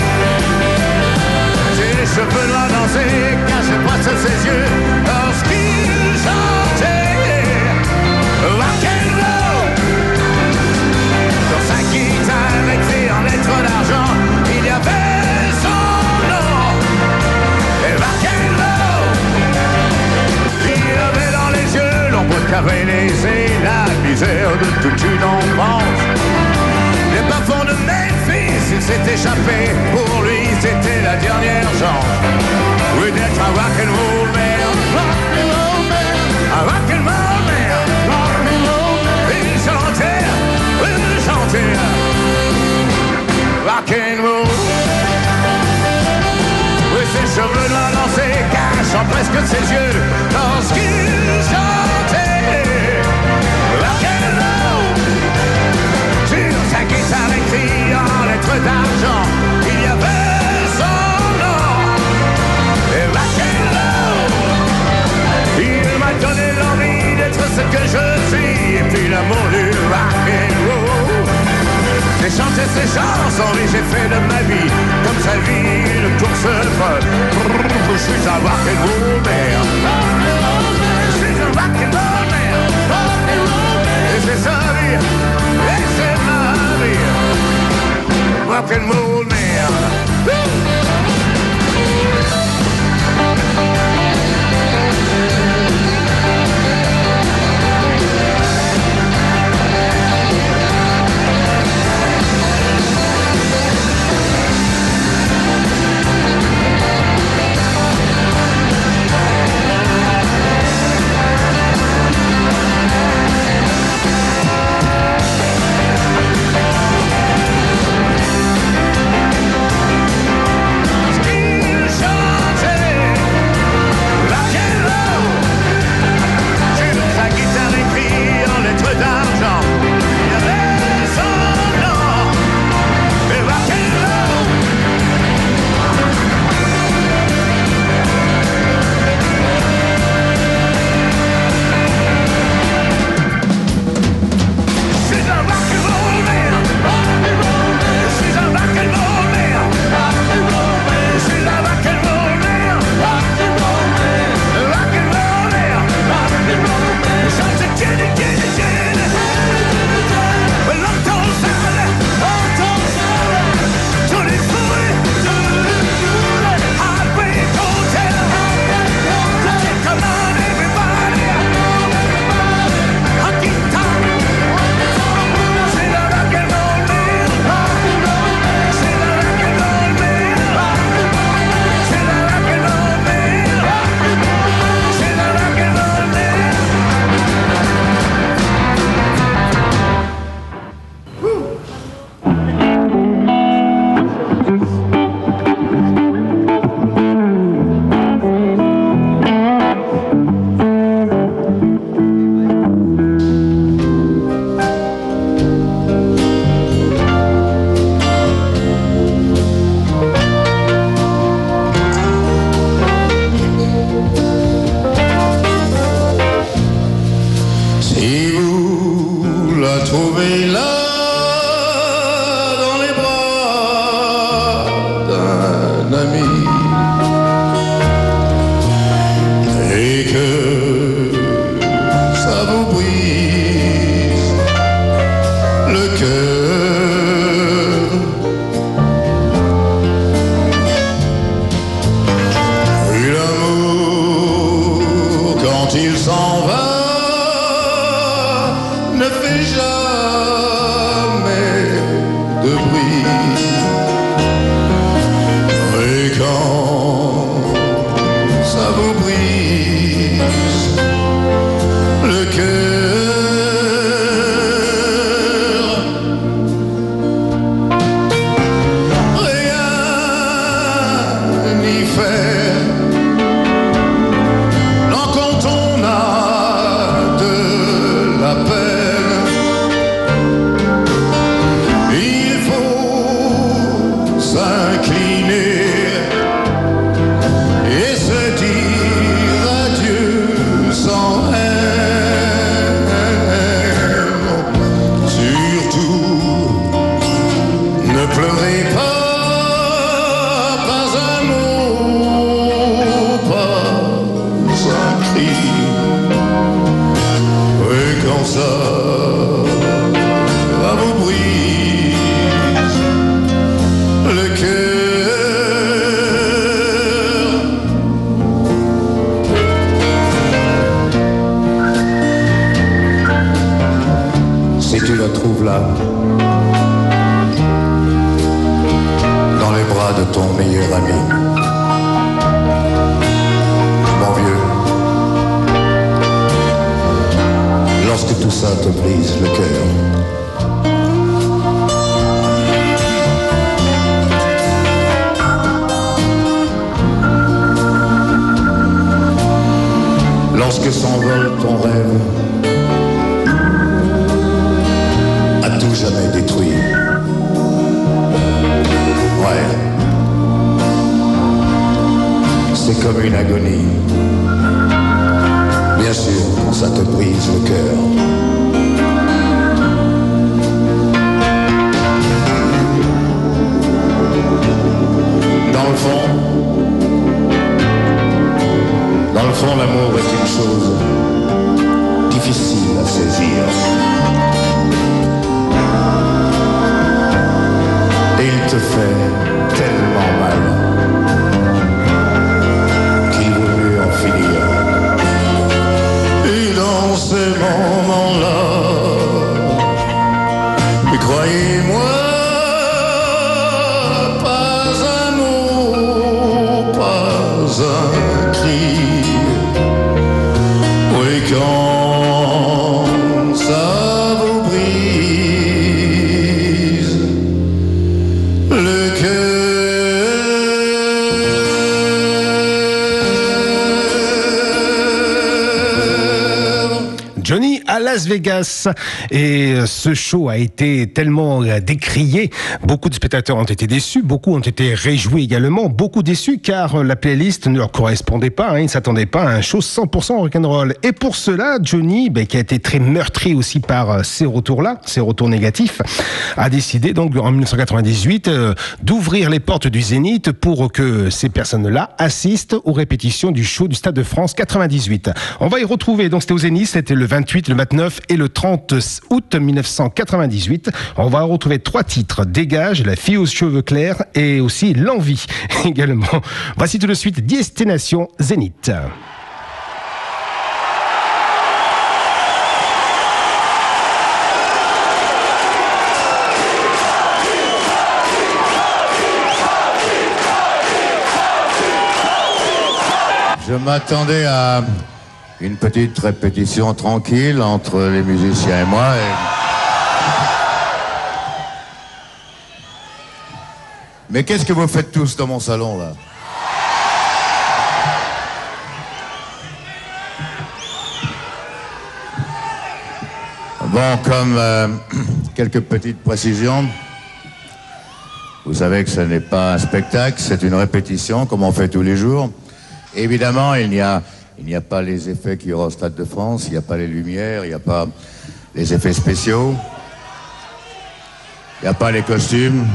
Ses cheveux noirs dansaient, cachaient presque ses yeux lorsqu'il chantait. Rock'n'roll. Sur sa guitare écrit en lettres d'argent, il y avait son nom. Et rock'n'roll. Il avait dans les yeux l'ombre qu'avait laissé la misère de toute une enfance. Les bas-fonds de Memphis, il s'est échappé. Pour lui, c'était la dernière chance. Oui, d'être un rock'n'roll man. Rock'n'roll man. Un rock'n'roll man. Rock'n'roll. Oui, ses cheveux noirs lancés, cachant presque ses yeux lorsqu'il chantait. Rock'n'roll. Sur sa guitare écrit en lettres d'argent, il y avait son nom. Et rock'n'roll. Il m'a donné l'envie d'être ce que je suis, et puis l'amour du rock'n'roll. J'ai chanté ces chansons et j'ai fait de ma vie comme sa vie une course folle. Je suis un rock'n'roll man. Je suis un rock'n'roll man. Et c'est sa vie, et c'est ma vie. Rock'n'roll man. que ça vous brise le cœur. Et l'amour, quand il s'en va, ne fait jamais de bruit. Et quand ça vous brise le cœur, rien n'y fait. Non, quand on a de la peine, il faut s'incliner et se dire adieu sans haine. Surtout, ne pleurez pas, pas un mot, pas un cri. Et quand ça vous brise le cœur, si tu la trouves là, dans les bras de ton meilleur ami, mon vieux, lorsque tout ça te brise le cœur, lorsque s'envole ton rêve, à tout jamais détruit. Ouais, c'est comme une agonie. Bien sûr, quand ça te brise le cœur. Dans le fond, l'amour est une chose difficile à saisir. Et il te fait tellement mal qu'il vaut mieux en finir. Et dans ces moments-là, croyez-moi, pas un mot, pas un cri. Oui, quand ça vous brise le cœur. Johnny à Las Vegas. Et ce show a été tellement décrié. Beaucoup de spectateurs ont été déçus. Beaucoup ont été réjouis également. Beaucoup déçus car la playlist ne leur correspondait pas. Ils ne s'attendaient pas à un show 100% rock'n'roll. Et pour cela, Johnny, qui a été très meurtri aussi par ces retours-là, ces retours négatifs, a décidé donc en 1998 d'ouvrir les portes du Zénith pour que ces personnes-là assistent aux répétitions du show du Stade de France 98. On va y retrouver, donc c'était au Zénith, c'était le 28, le 29 et le 30 août 1998. On va retrouver 3 titres: Dégage, La fille aux cheveux clairs et aussi L'envie également. Voici tout de suite Destination Zénith. Je m'attendais à une petite répétition tranquille entre les musiciens et moi. Mais qu'est-ce que vous faites tous dans mon salon, là? Bon, comme quelques petites précisions. Vous savez que ce n'est pas un spectacle, c'est une répétition, comme on fait tous les jours. Évidemment, il n'y a pas les effets qu'il y aura au Stade de France, il n'y a pas les lumières, il n'y a pas les effets spéciaux, il n'y a pas les costumes.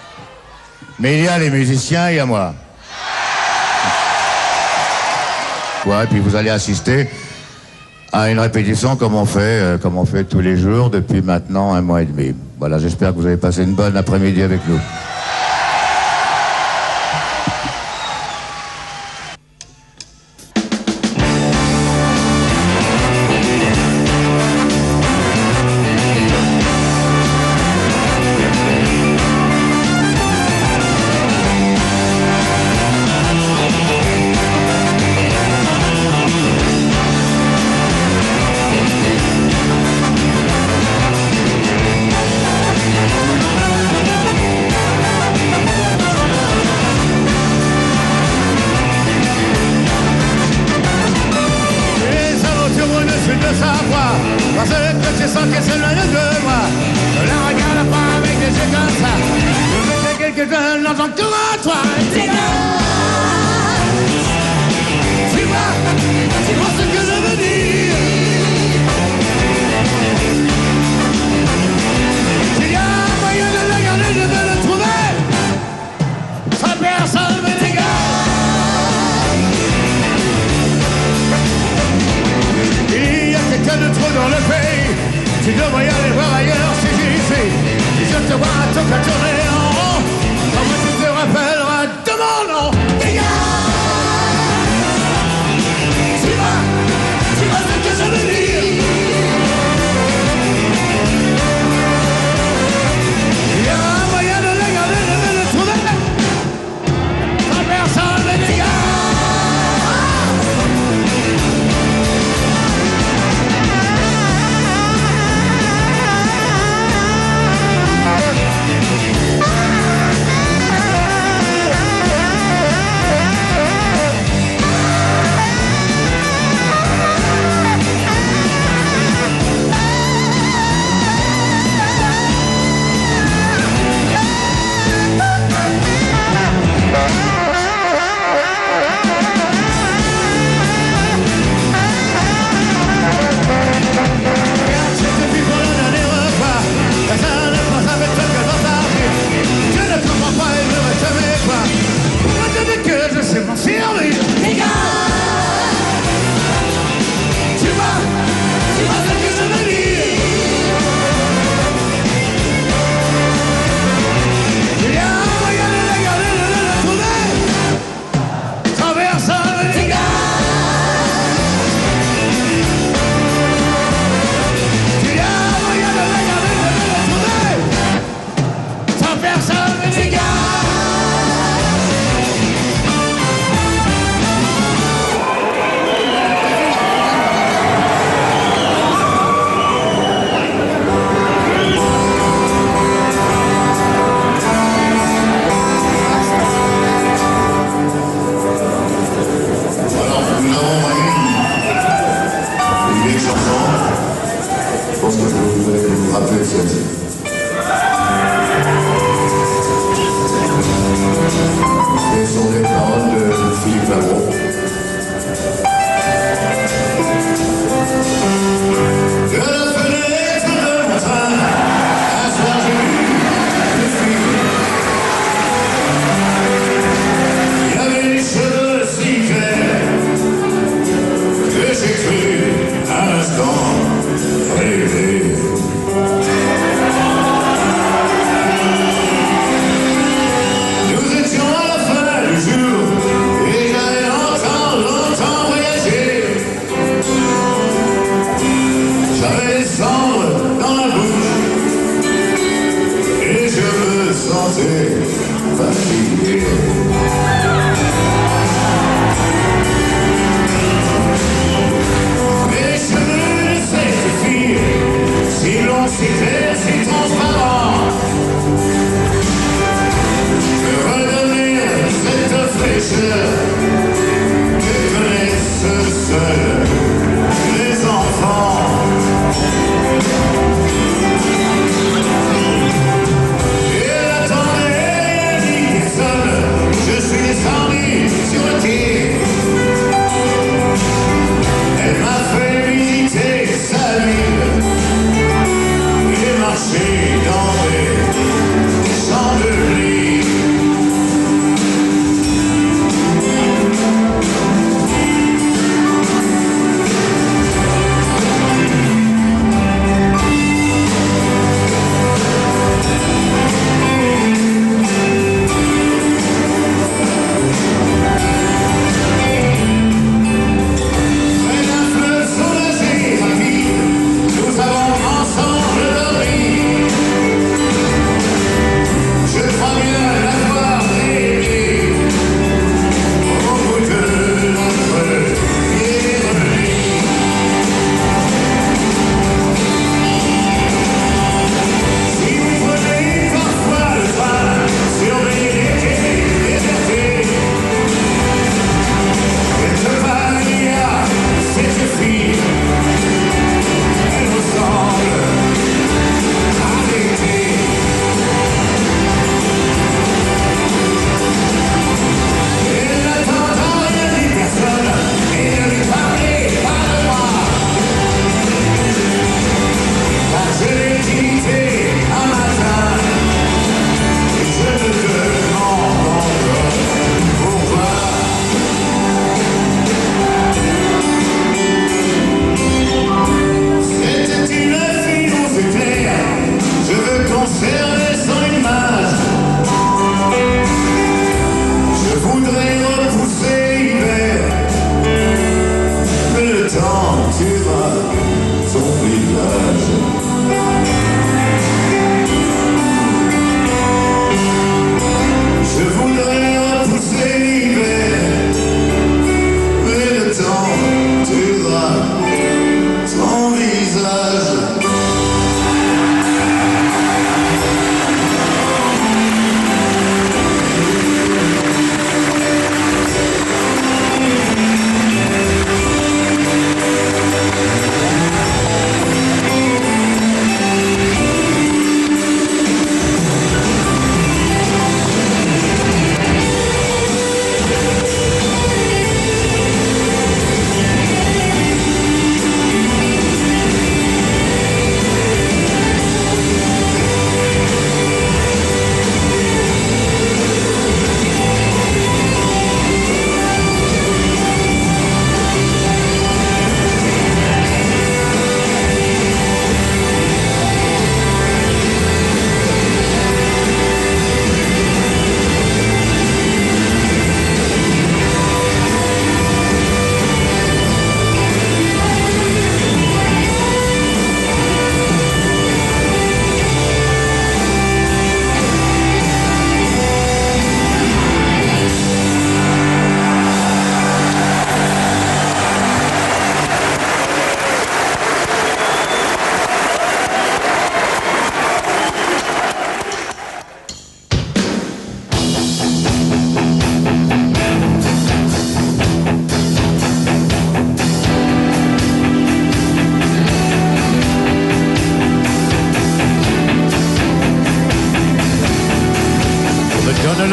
Mais il y a les musiciens, il y a moi. Ouais, et puis vous allez assister à une répétition comme on fait tous les jours depuis maintenant 1 mois et demi. Voilà, j'espère que vous avez passé une bonne après-midi avec nous.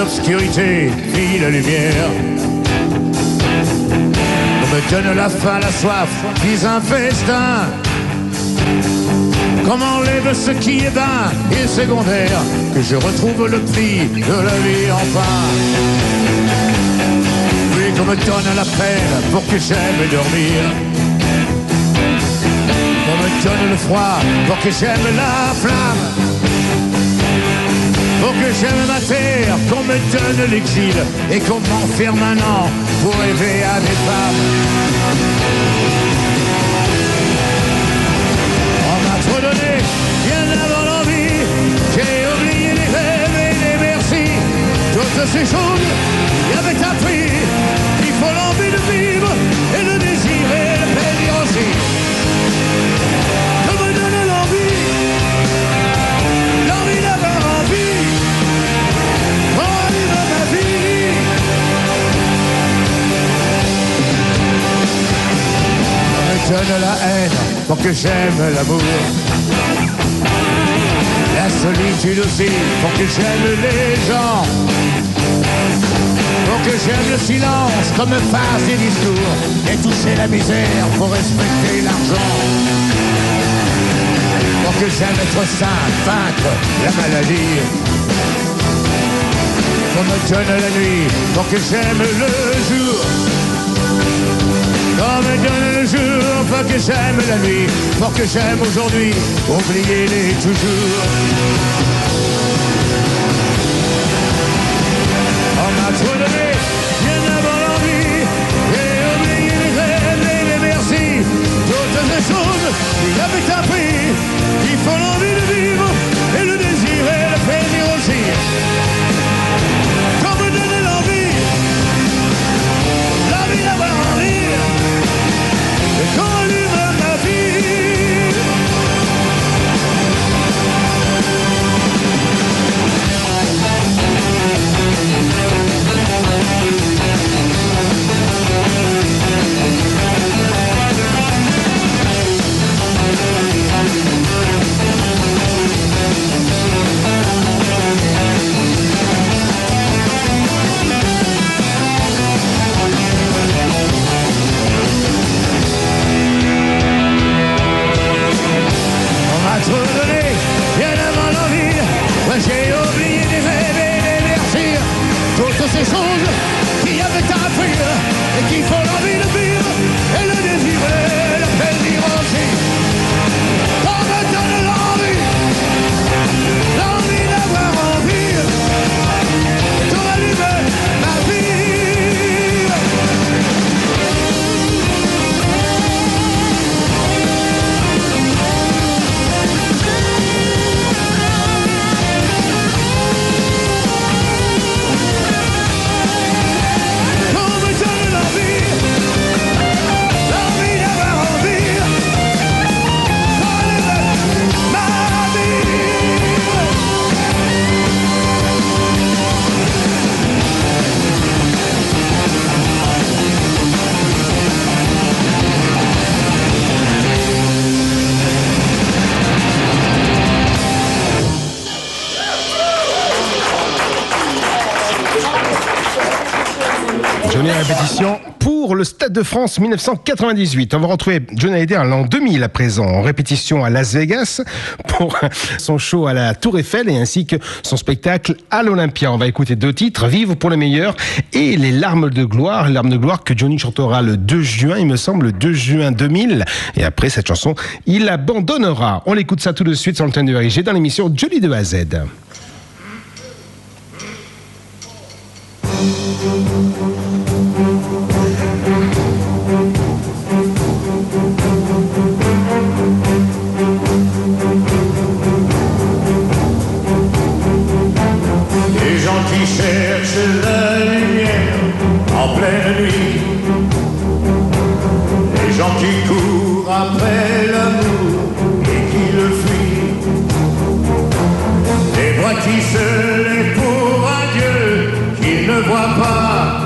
l'obscurité brille la lumière. On me donne la faim, la soif, puis un festin. Qu'on m'enlève ce qui est vain et secondaire, que je retrouve le prix de la vie enfin. Oui, qu'on me donne la peine pour que j'aime dormir. Qu'on me donne le froid pour que j'aime la flamme. Pour que j'aime ma terre, qu'on me donne l'exil et qu'on m'enferme un an pour rêver à des femmes. On m'a trop donné, bien avant l'envie, j'ai oublié les rêves et les merci. Toutes ces choses y avaient un prix, il faut l'envie de vivre et le désir et le plaisir aussi. Que me donne l'envie d'avoir envie. On me donne la haine pour que j'aime l'amour. La solitude aussi pour que j'aime les gens. Pour que j'aime le silence comme face des discours. Et toucher la misère pour respecter l'argent. Pour que j'aime être sain, vaincre la maladie. Qu'on me donne la nuit pour que j'aime le jour. Qu'on me donne le jour pour que j'aime la nuit. Pour que j'aime aujourd'hui, oubliez-les toujours. On m'a trop donné, bien avant l'envie. J'ai oublié les rêves et les merci. Toutes ces choses qui avaient un prix. Il faut l'envie de vivre et le désir et le plaisir aussi. Qu'on me donne l'envie d'avoir envie, et qu'on allume ma vie. Trop donné, bien avant l'envie. Moi j'ai oublié les rêves et les merci. Toutes ces choses qui avaient un prix et qui font l'envie de vivre et le désir et le plaisir aussi. On me donne l'envie d'avoir envie. Tout allume ma vie. Johnny à répétition pour le Stade de France 1998. On va retrouver Johnny Hallyday en l'an 2000 à présent, en répétition à Las Vegas pour son show à la Tour Eiffel et ainsi que son spectacle à l'Olympia. On va écouter deux titres, Vivre pour le meilleur et Les larmes de gloire que Johnny chantera le 2 juin, il me semble, le 2 juin 2000. Et après cette chanson, il abandonnera. On écoute ça tout de suite sur l'antenne de RIG dans l'émission Johnny de A à Z. Les gens qui cherchent la lumière en pleine nuit, les gens qui courent après l'amour et qui le fuient, les bras qui se lèvent pour un Dieu qu'ils ne voient pas.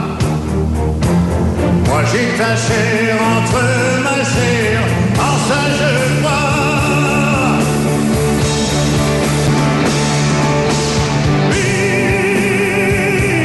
Moi j'ai ta chair entre ma chair, en ça je crois. Oui,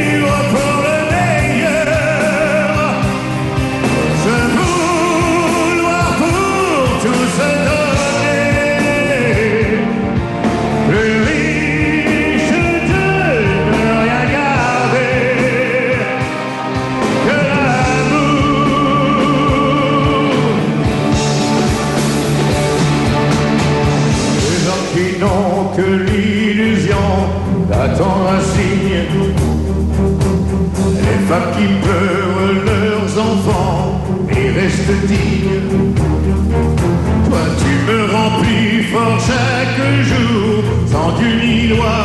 reste digne. Toi tu me remplis fort chaque jour, sans Dieu ni loi.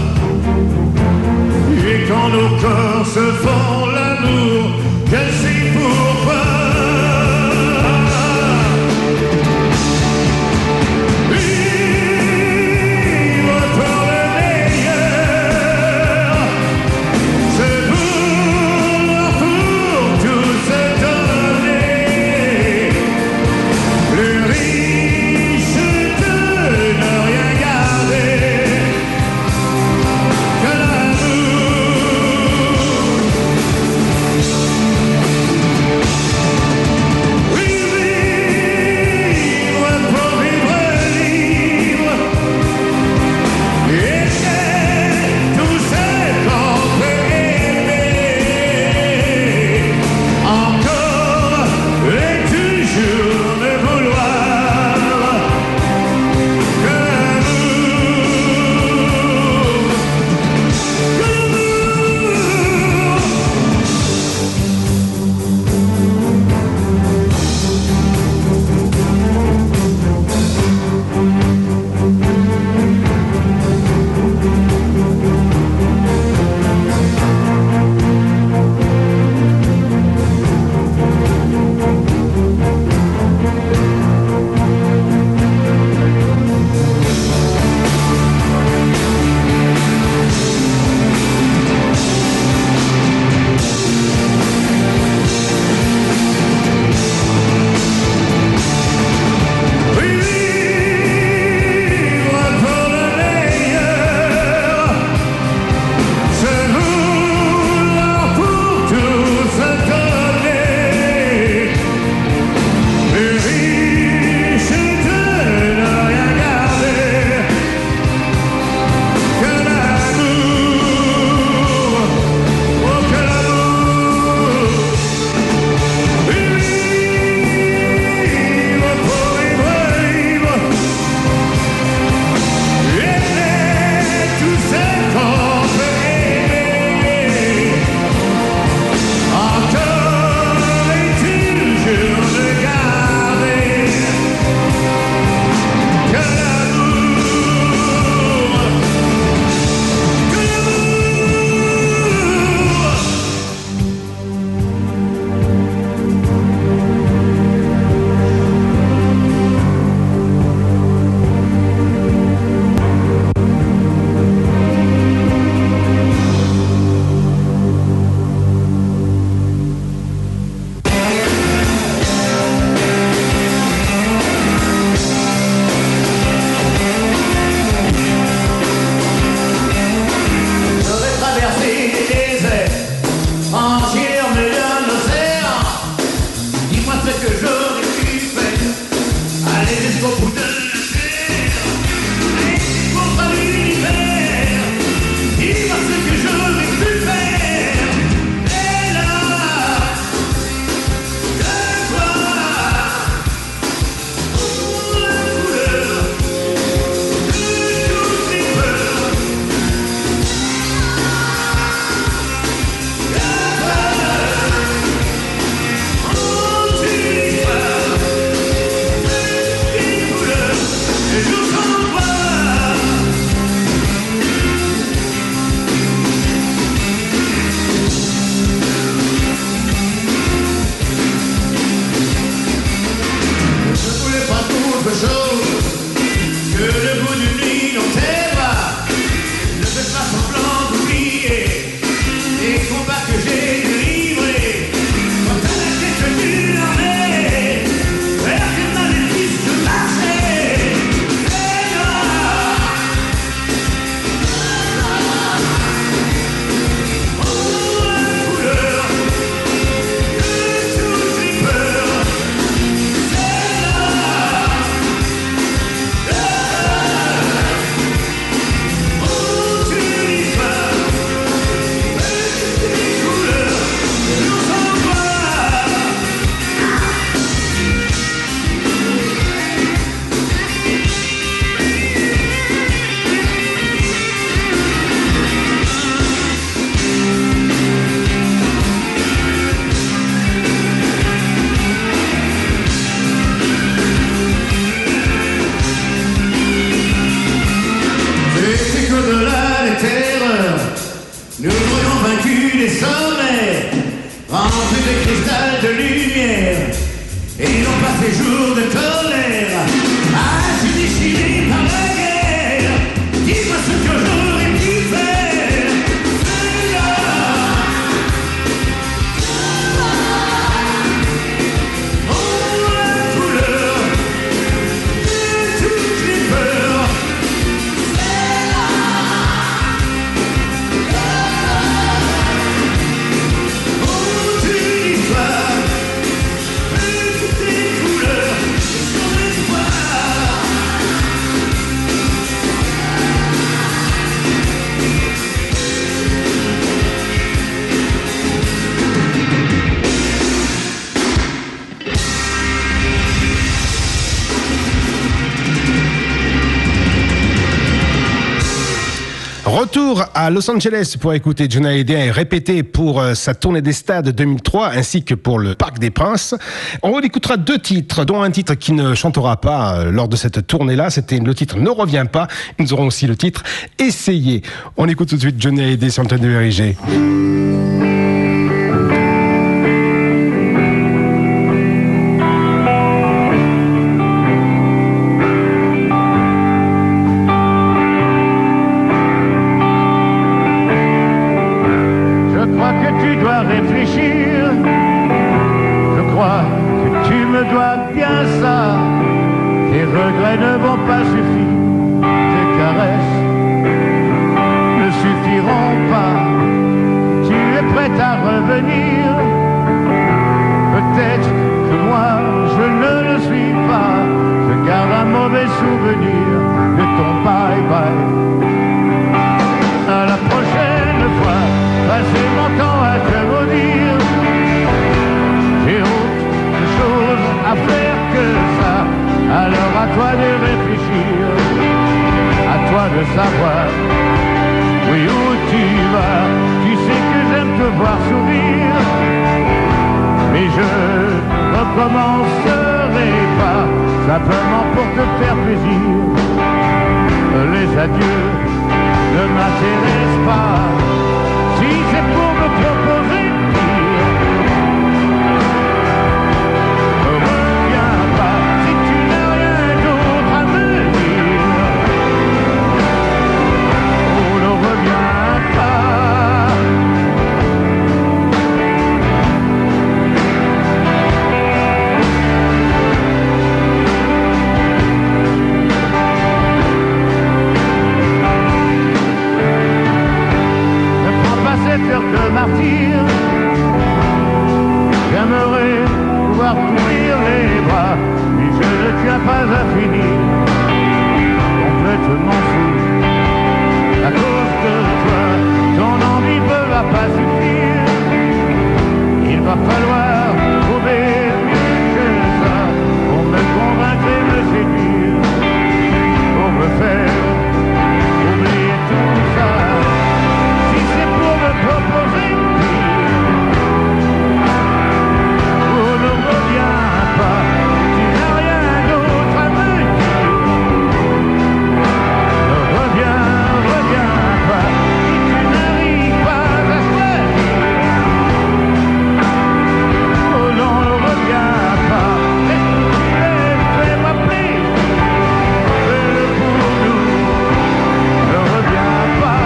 Et quand nos corps se font l'amour, je sais pourquoi. Retour à Los Angeles pour écouter Johnny Hallyday répéter pour sa tournée des stades 2003 ainsi que pour le Parc des Princes. On écoutera deux titres, dont un titre qui ne chantera pas lors de cette tournée-là. C'était le titre Ne reviens pas. Nous aurons aussi le titre Essayez. On écoute tout de suite Johnny Hallyday sur l'antenne de RIG. Réfléchir, je crois que tu me dois bien ça. Tes regrets ne vont pas suffire, tes caresses ne suffiront pas. Tu es prête à revenir, peut-être que moi je ne le suis pas. Je garde un mauvais souvenir de ton bye-bye. À la prochaine fois, passer mon temps à te maudire. J'ai autre chose à faire que ça. Alors à toi de réfléchir, à toi de savoir oui où tu vas. Tu sais que j'aime te voir sourire, mais je ne recommencerai pas simplement pour te faire plaisir. Les adieux ne m'intéressent pas. Si c'est pour me proposer pire, ne reviens pas si tu n'as rien d'autre à me dire. Oh, ne reviens pas. Ne prends pas cette heure de martyr. J'aimerais pouvoir t'ouvrir les bras, mais je ne tiens pas à finir. Complètement fou, à cause de toi, ton envie ne va pas suffire. Il va falloir trouver mieux que ça pour me convaincre et me séduire, pour me faire oublier tout ça. Si c'est pour me proposer pire, oh ne reviens pas, tu n'as rien d'autre à me dire. Ne reviens pas, si tu n'arrives pas à choisir. Oh non, ne reviens pas, fais-moi plaisir, fais-le pour nous. Ne reviens pas.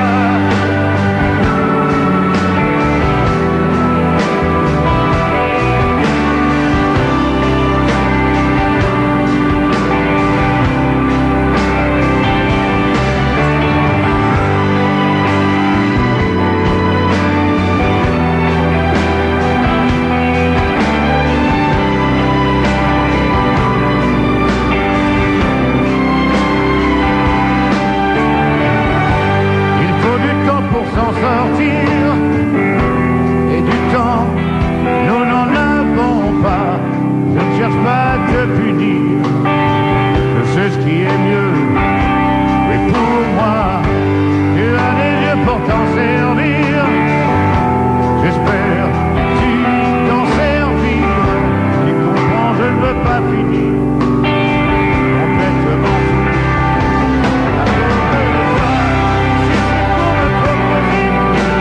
Il faut du temps pour s'en sortir, et du temps, nous n'en avons pas. Je ne cherche pas à te punir, je sais ce qui est mieux. Mais pour moi, tu as les yeux pour t'en servir. J'espère tu t'en servir. Tu comprends, je ne veux pas finir complètement fou. À cause de toi, si c'est pour me proposer pire,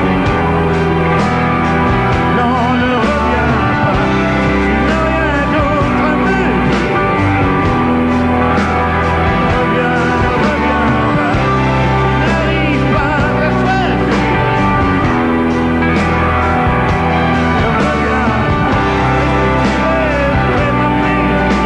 non, ne reviens pas, tu n'as rien d'autre à me dire. Ne reviens pas, tu n'arrives pas à choisir. Ne reviens pas, fais-moi plaisir,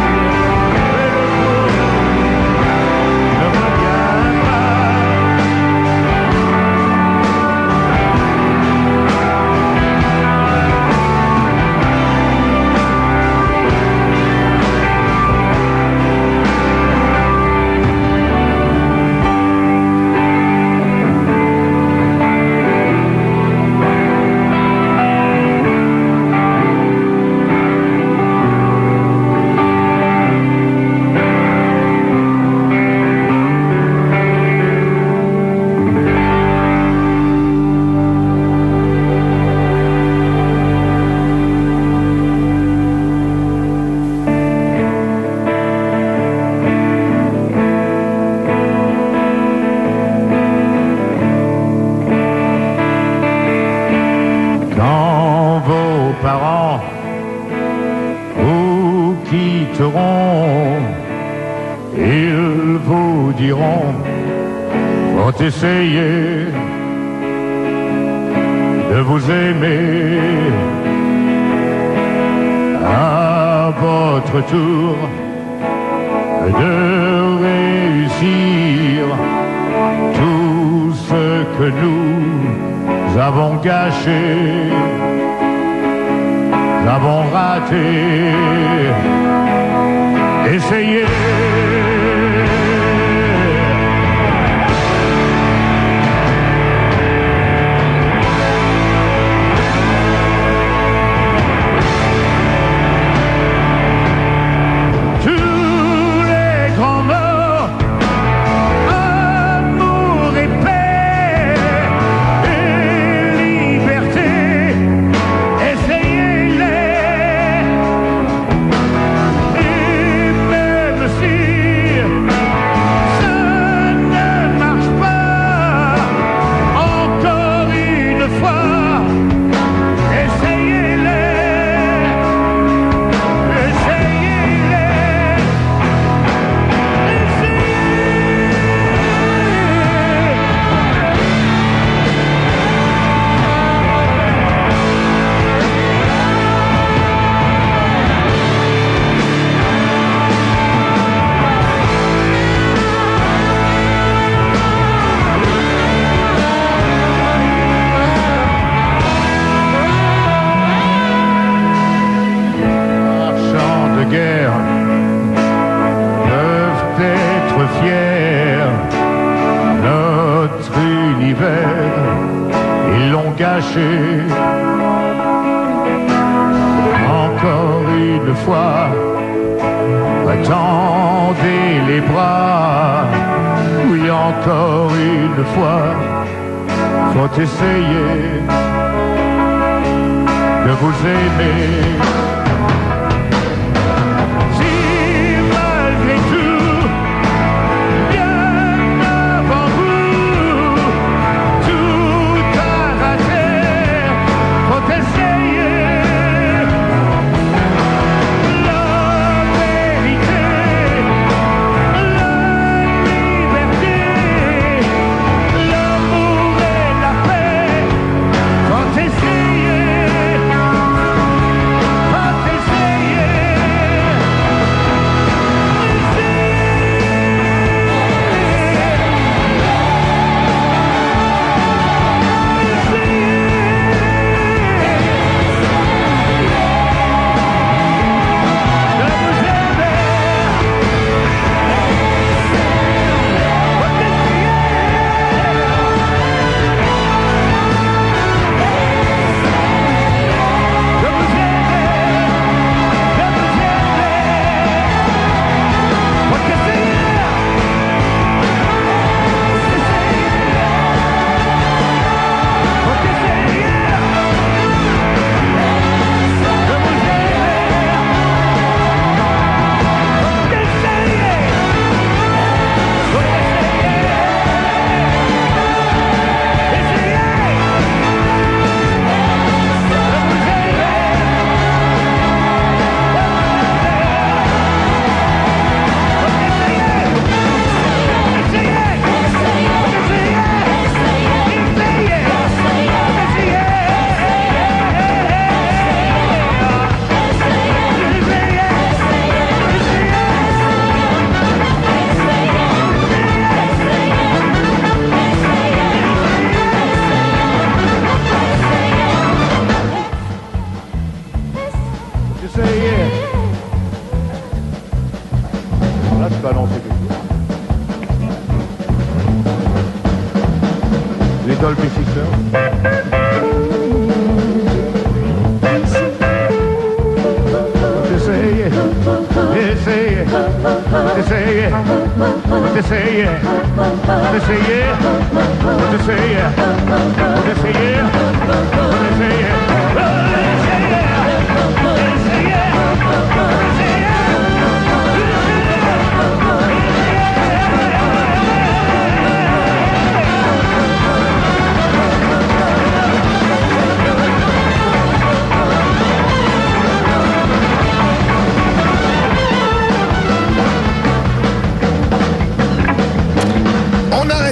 quitteront, ils vous diront, faut essayer de vous aimer à votre tour, de réussir tout ce que nous avons gâché, avons raté. Essayez. Encore une fois, tendez les bras. Oui, encore une fois, faut essayer de vous aimer.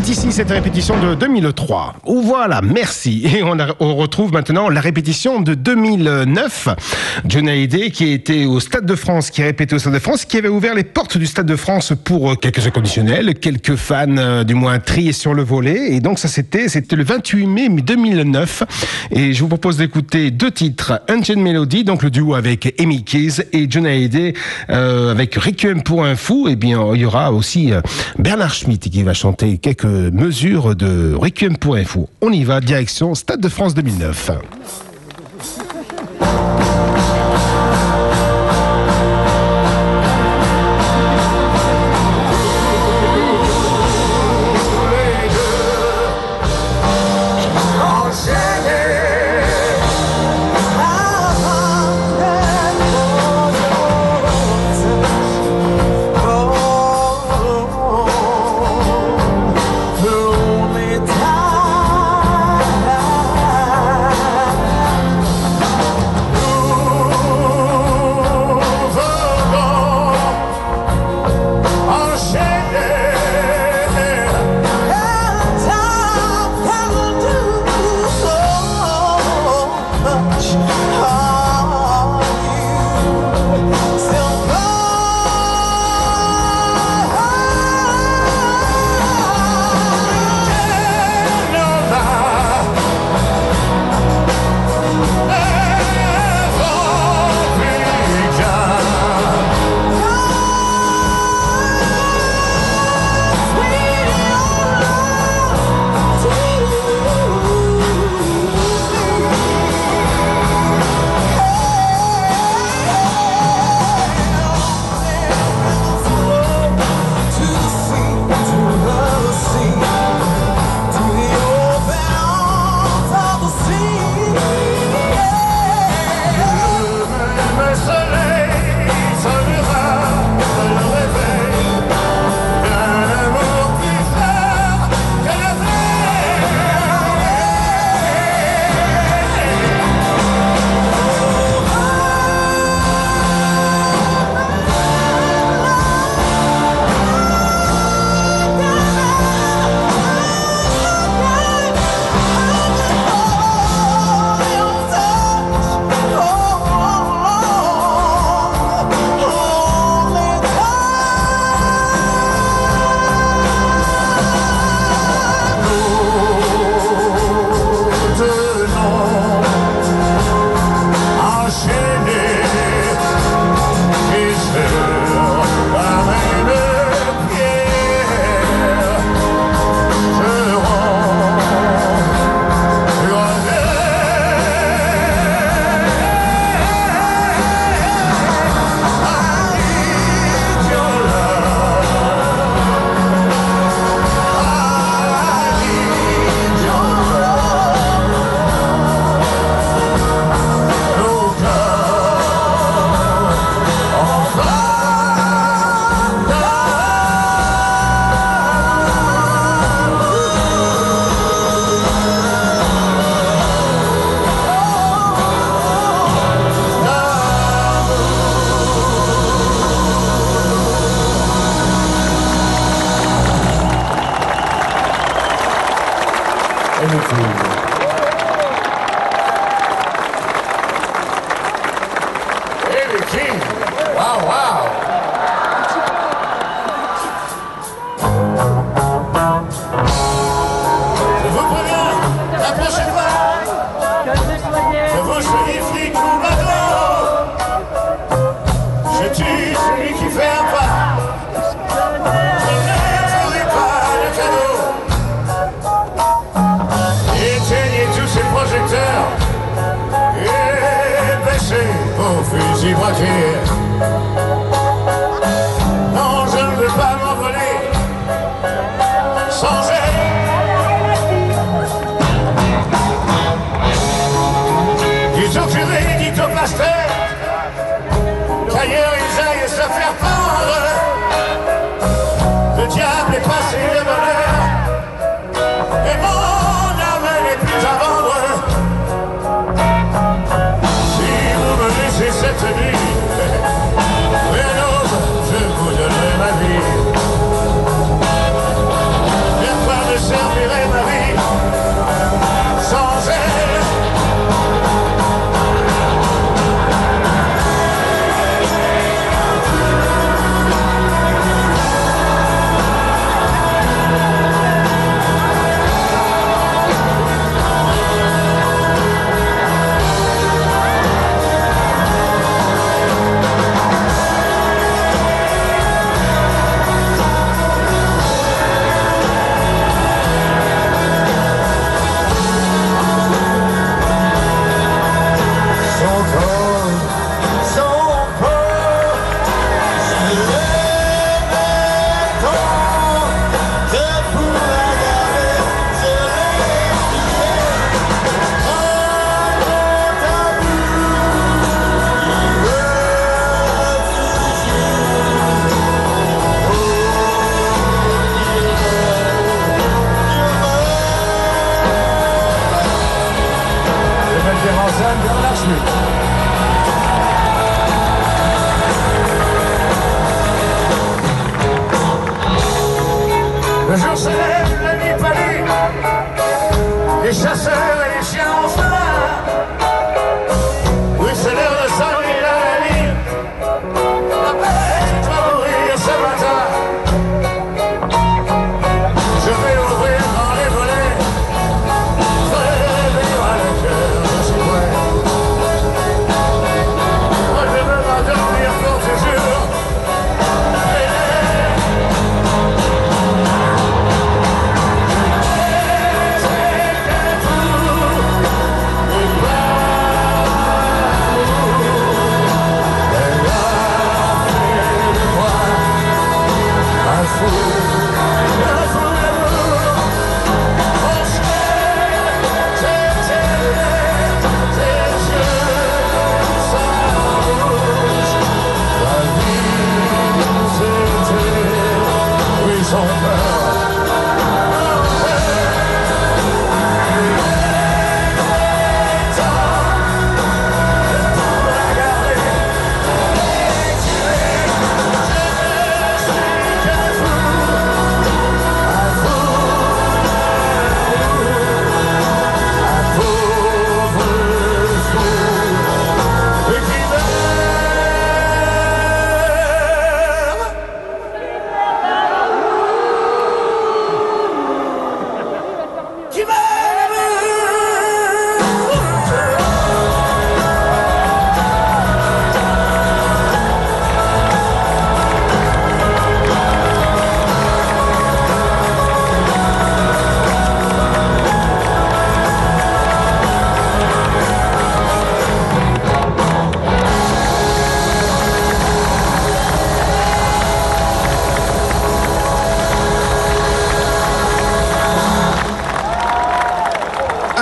C'est ici cette répétition de 2003. Ou voilà, merci. Et on retrouve maintenant la répétition de 2009. Johnny Hallyday qui était au Stade de France, qui répétait au Stade de France, qui avait ouvert les portes du Stade de France pour quelques inconditionnels, quelques fans du moins triés sur le volet. Et donc ça c'était le 28 mai 2009. Et je vous propose d'écouter deux titres, Unchained Melody, donc le duo avec Amy Keys, et Johnny Hallyday avec Requiem pour un fou. Et bien il y aura aussi Bernard Schmitt qui va chanter quelques mesures de Requiem pour un fou. On y va, direction Stade de France 2009.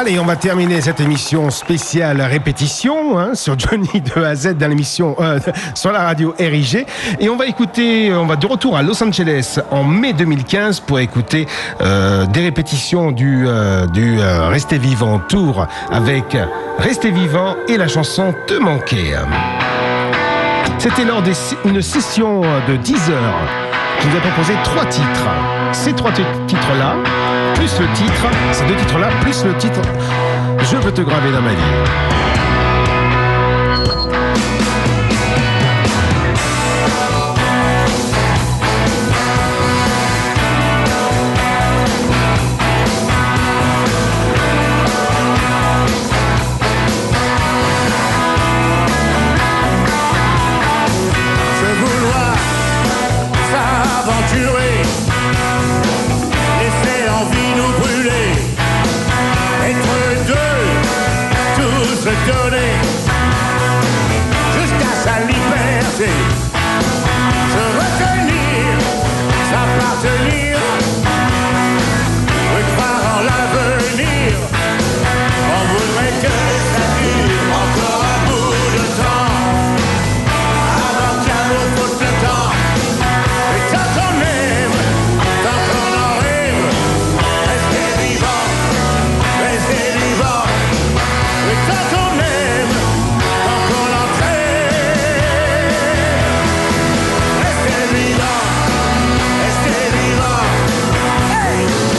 Allez, on va terminer cette émission spéciale répétition sur Johnny de A à Z dans l'émission sur la radio RIG. Et on va de retour à Los Angeles en mai 2015 pour écouter des répétitions du Restez Vivant Tour avec Restez Vivant et la chanson Te Manquer. C'était lors d'une session de 10 heures. Je vous ai proposé 3 titres. Ces 3 titres-là, plus le titre, ces 2 titres-là, plus le titre Je veux te graver dans ma vie. Laisser l'envie nous brûler, être deux, tout se donner, jusqu'à sa liberté, se retenir, s'appartenir, croire en l'avenir, on voudrait que ça dure encore un bout de temps, avant qu'un mot faute le temps. Et tant on aime, tant qu'on en rêve, restez vivant, restez vivant. Et tant on aime, tant qu'on en crève, restez vivant, restez vivant. Hey!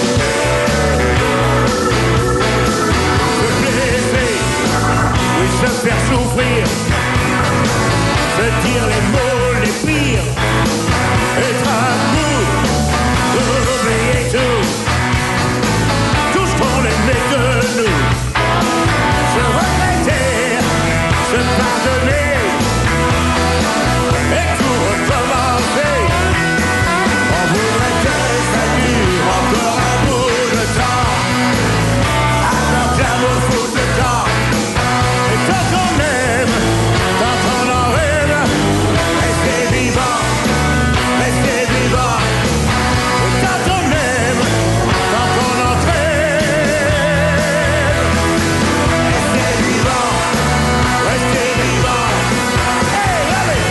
Se blesser, oui se faire souffrir, se dire les mots les pires. Être à bout, oublier tout ce qu'on aimait de nous. Se regretter, se pardonner et tout recommencer. On voudrait que ça dure encore un bout de temps, avant que l'amour foute le temps. Et tant qu'on aime, tant qu'on en rêve, restez vivant. Restez vivant, tant on aime, tant qu'on en crève. Restez vivant, restez vivant. Hey, allez!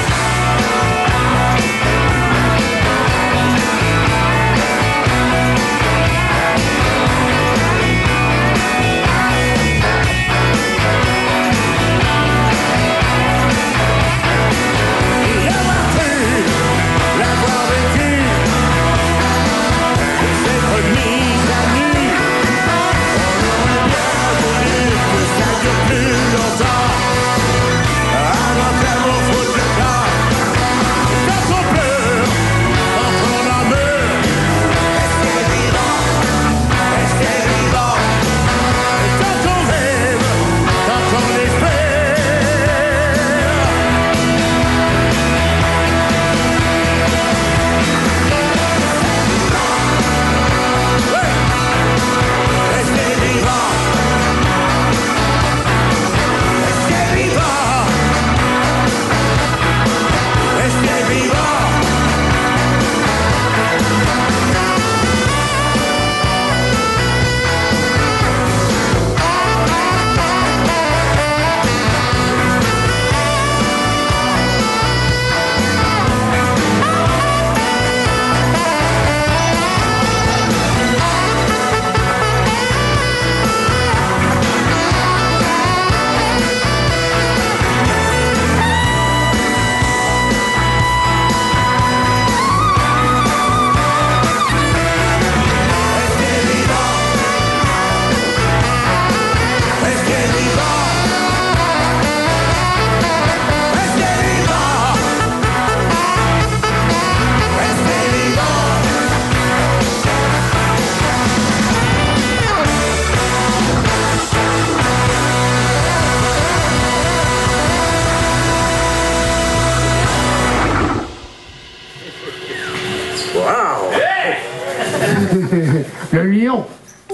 Y avoir cru, l'avoir vécu, s'être mis à nu. On aurait bien voulu que ça dure plus longtemps, avant que l'amour foute le camp. Quand on pleure, quand on en meurt, restez vivant, restez vivant. Et quand on rêve, quand on espère. Restez vivant, restez vivant, restez vivant. Le lion.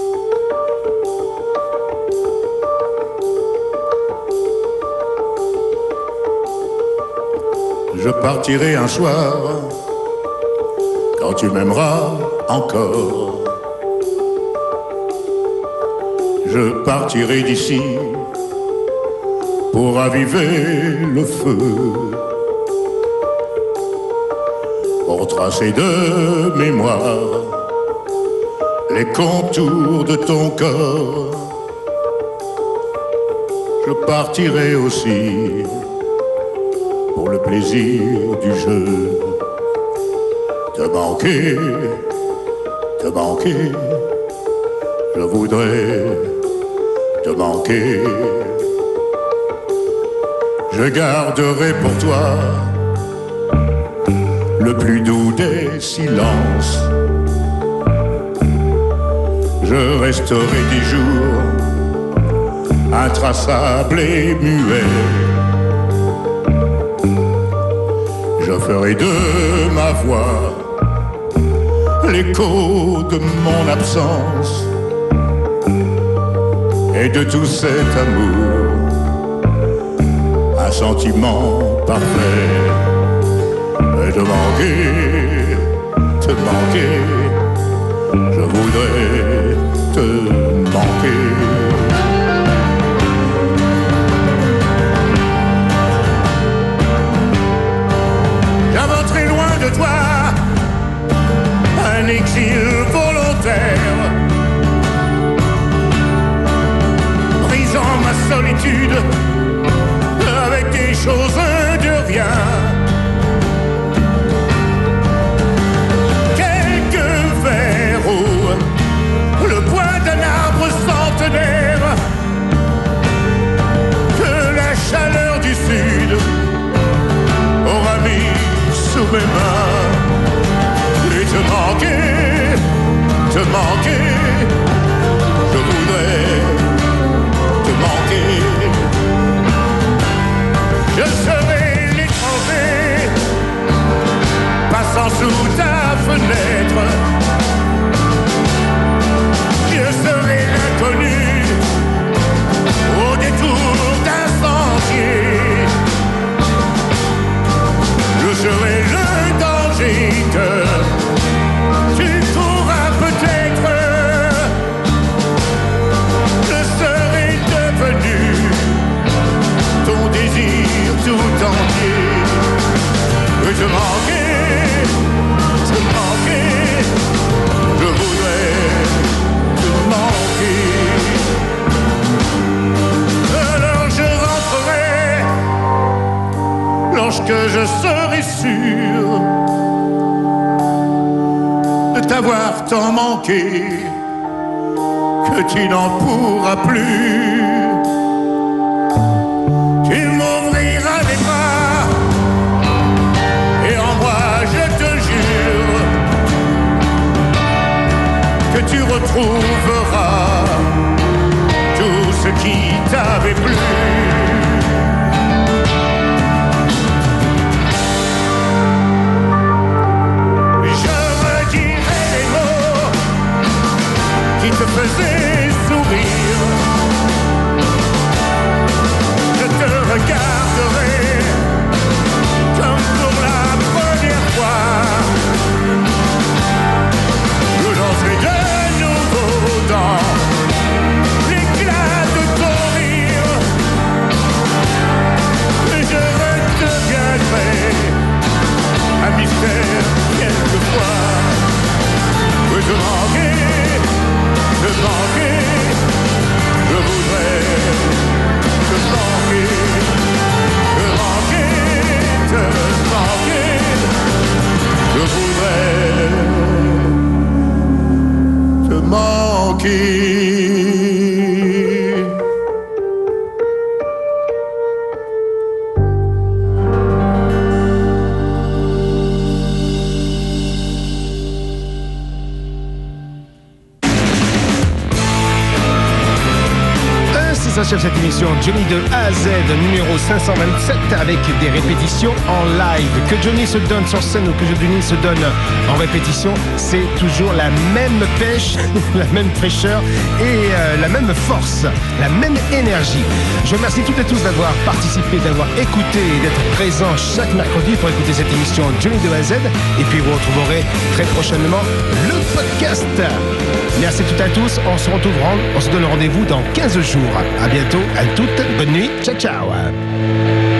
Je partirai un soir, quand tu m'aimeras encore. je partirai d'ici pour raviver le feu, pour tracer de mémoire les contours de ton corps. Je partirai aussi pour le plaisir du jeu, te manquer, je voudrais te manquer. Je garderai pour toi le plus doux des silences. Je resterai des jours intraçable et muet. Je ferai de ma voix l'écho de mon absence et de tout cet amour un sentiment parfait. Et te manquer, je voudrais te manquer. J'inventerai loin de toi un exil volontaire, brisant ma solitude avec des choses de rien. Quelques vers au le bois d'un arbre centenaire que la chaleur du sud aura mis sous mes mains. Et te manquer, je voudrais te manquer. Je serai l'étranger passant sous ta fenêtre. Je serai l'inconnu au détour d'un sentier. Je serai le danger que tu courras peut-être. Je serai devenu ton désir tout entier. Et te manquer, je voudrais te manquer. Alors je rentrerai lorsque je serai sûr de t'avoir tant manqué que tu n'en pourras plus. Tu m'ouvriras les bras et en moi je te jure que tu retrouveras tout ce qui t'avait plu. Qui te faisait sourire, je te regarderai comme pour la première fois. Je danserai de nouveau dans l'éclat de ton rire. Et je redeviendrai un mystère quelquefois. Je te manquer. achève cette émission Johnny de A à Z numéro 527 avec des répétitions en live. Que Johnny se donne sur scène ou que Johnny se donne en répétition, c'est toujours la même pêche, la même fraîcheur et la même force, la même énergie. Je remercie toutes et tous d'avoir participé, d'avoir écouté et d'être présent chaque mercredi pour écouter cette émission Johnny de A à Z. Et puis vous retrouverez très prochainement le podcast. Merci toutes et à tous. On se donne rendez-vous dans 15 jours. À bientôt, à toutes. Bonne nuit. Ciao, ciao.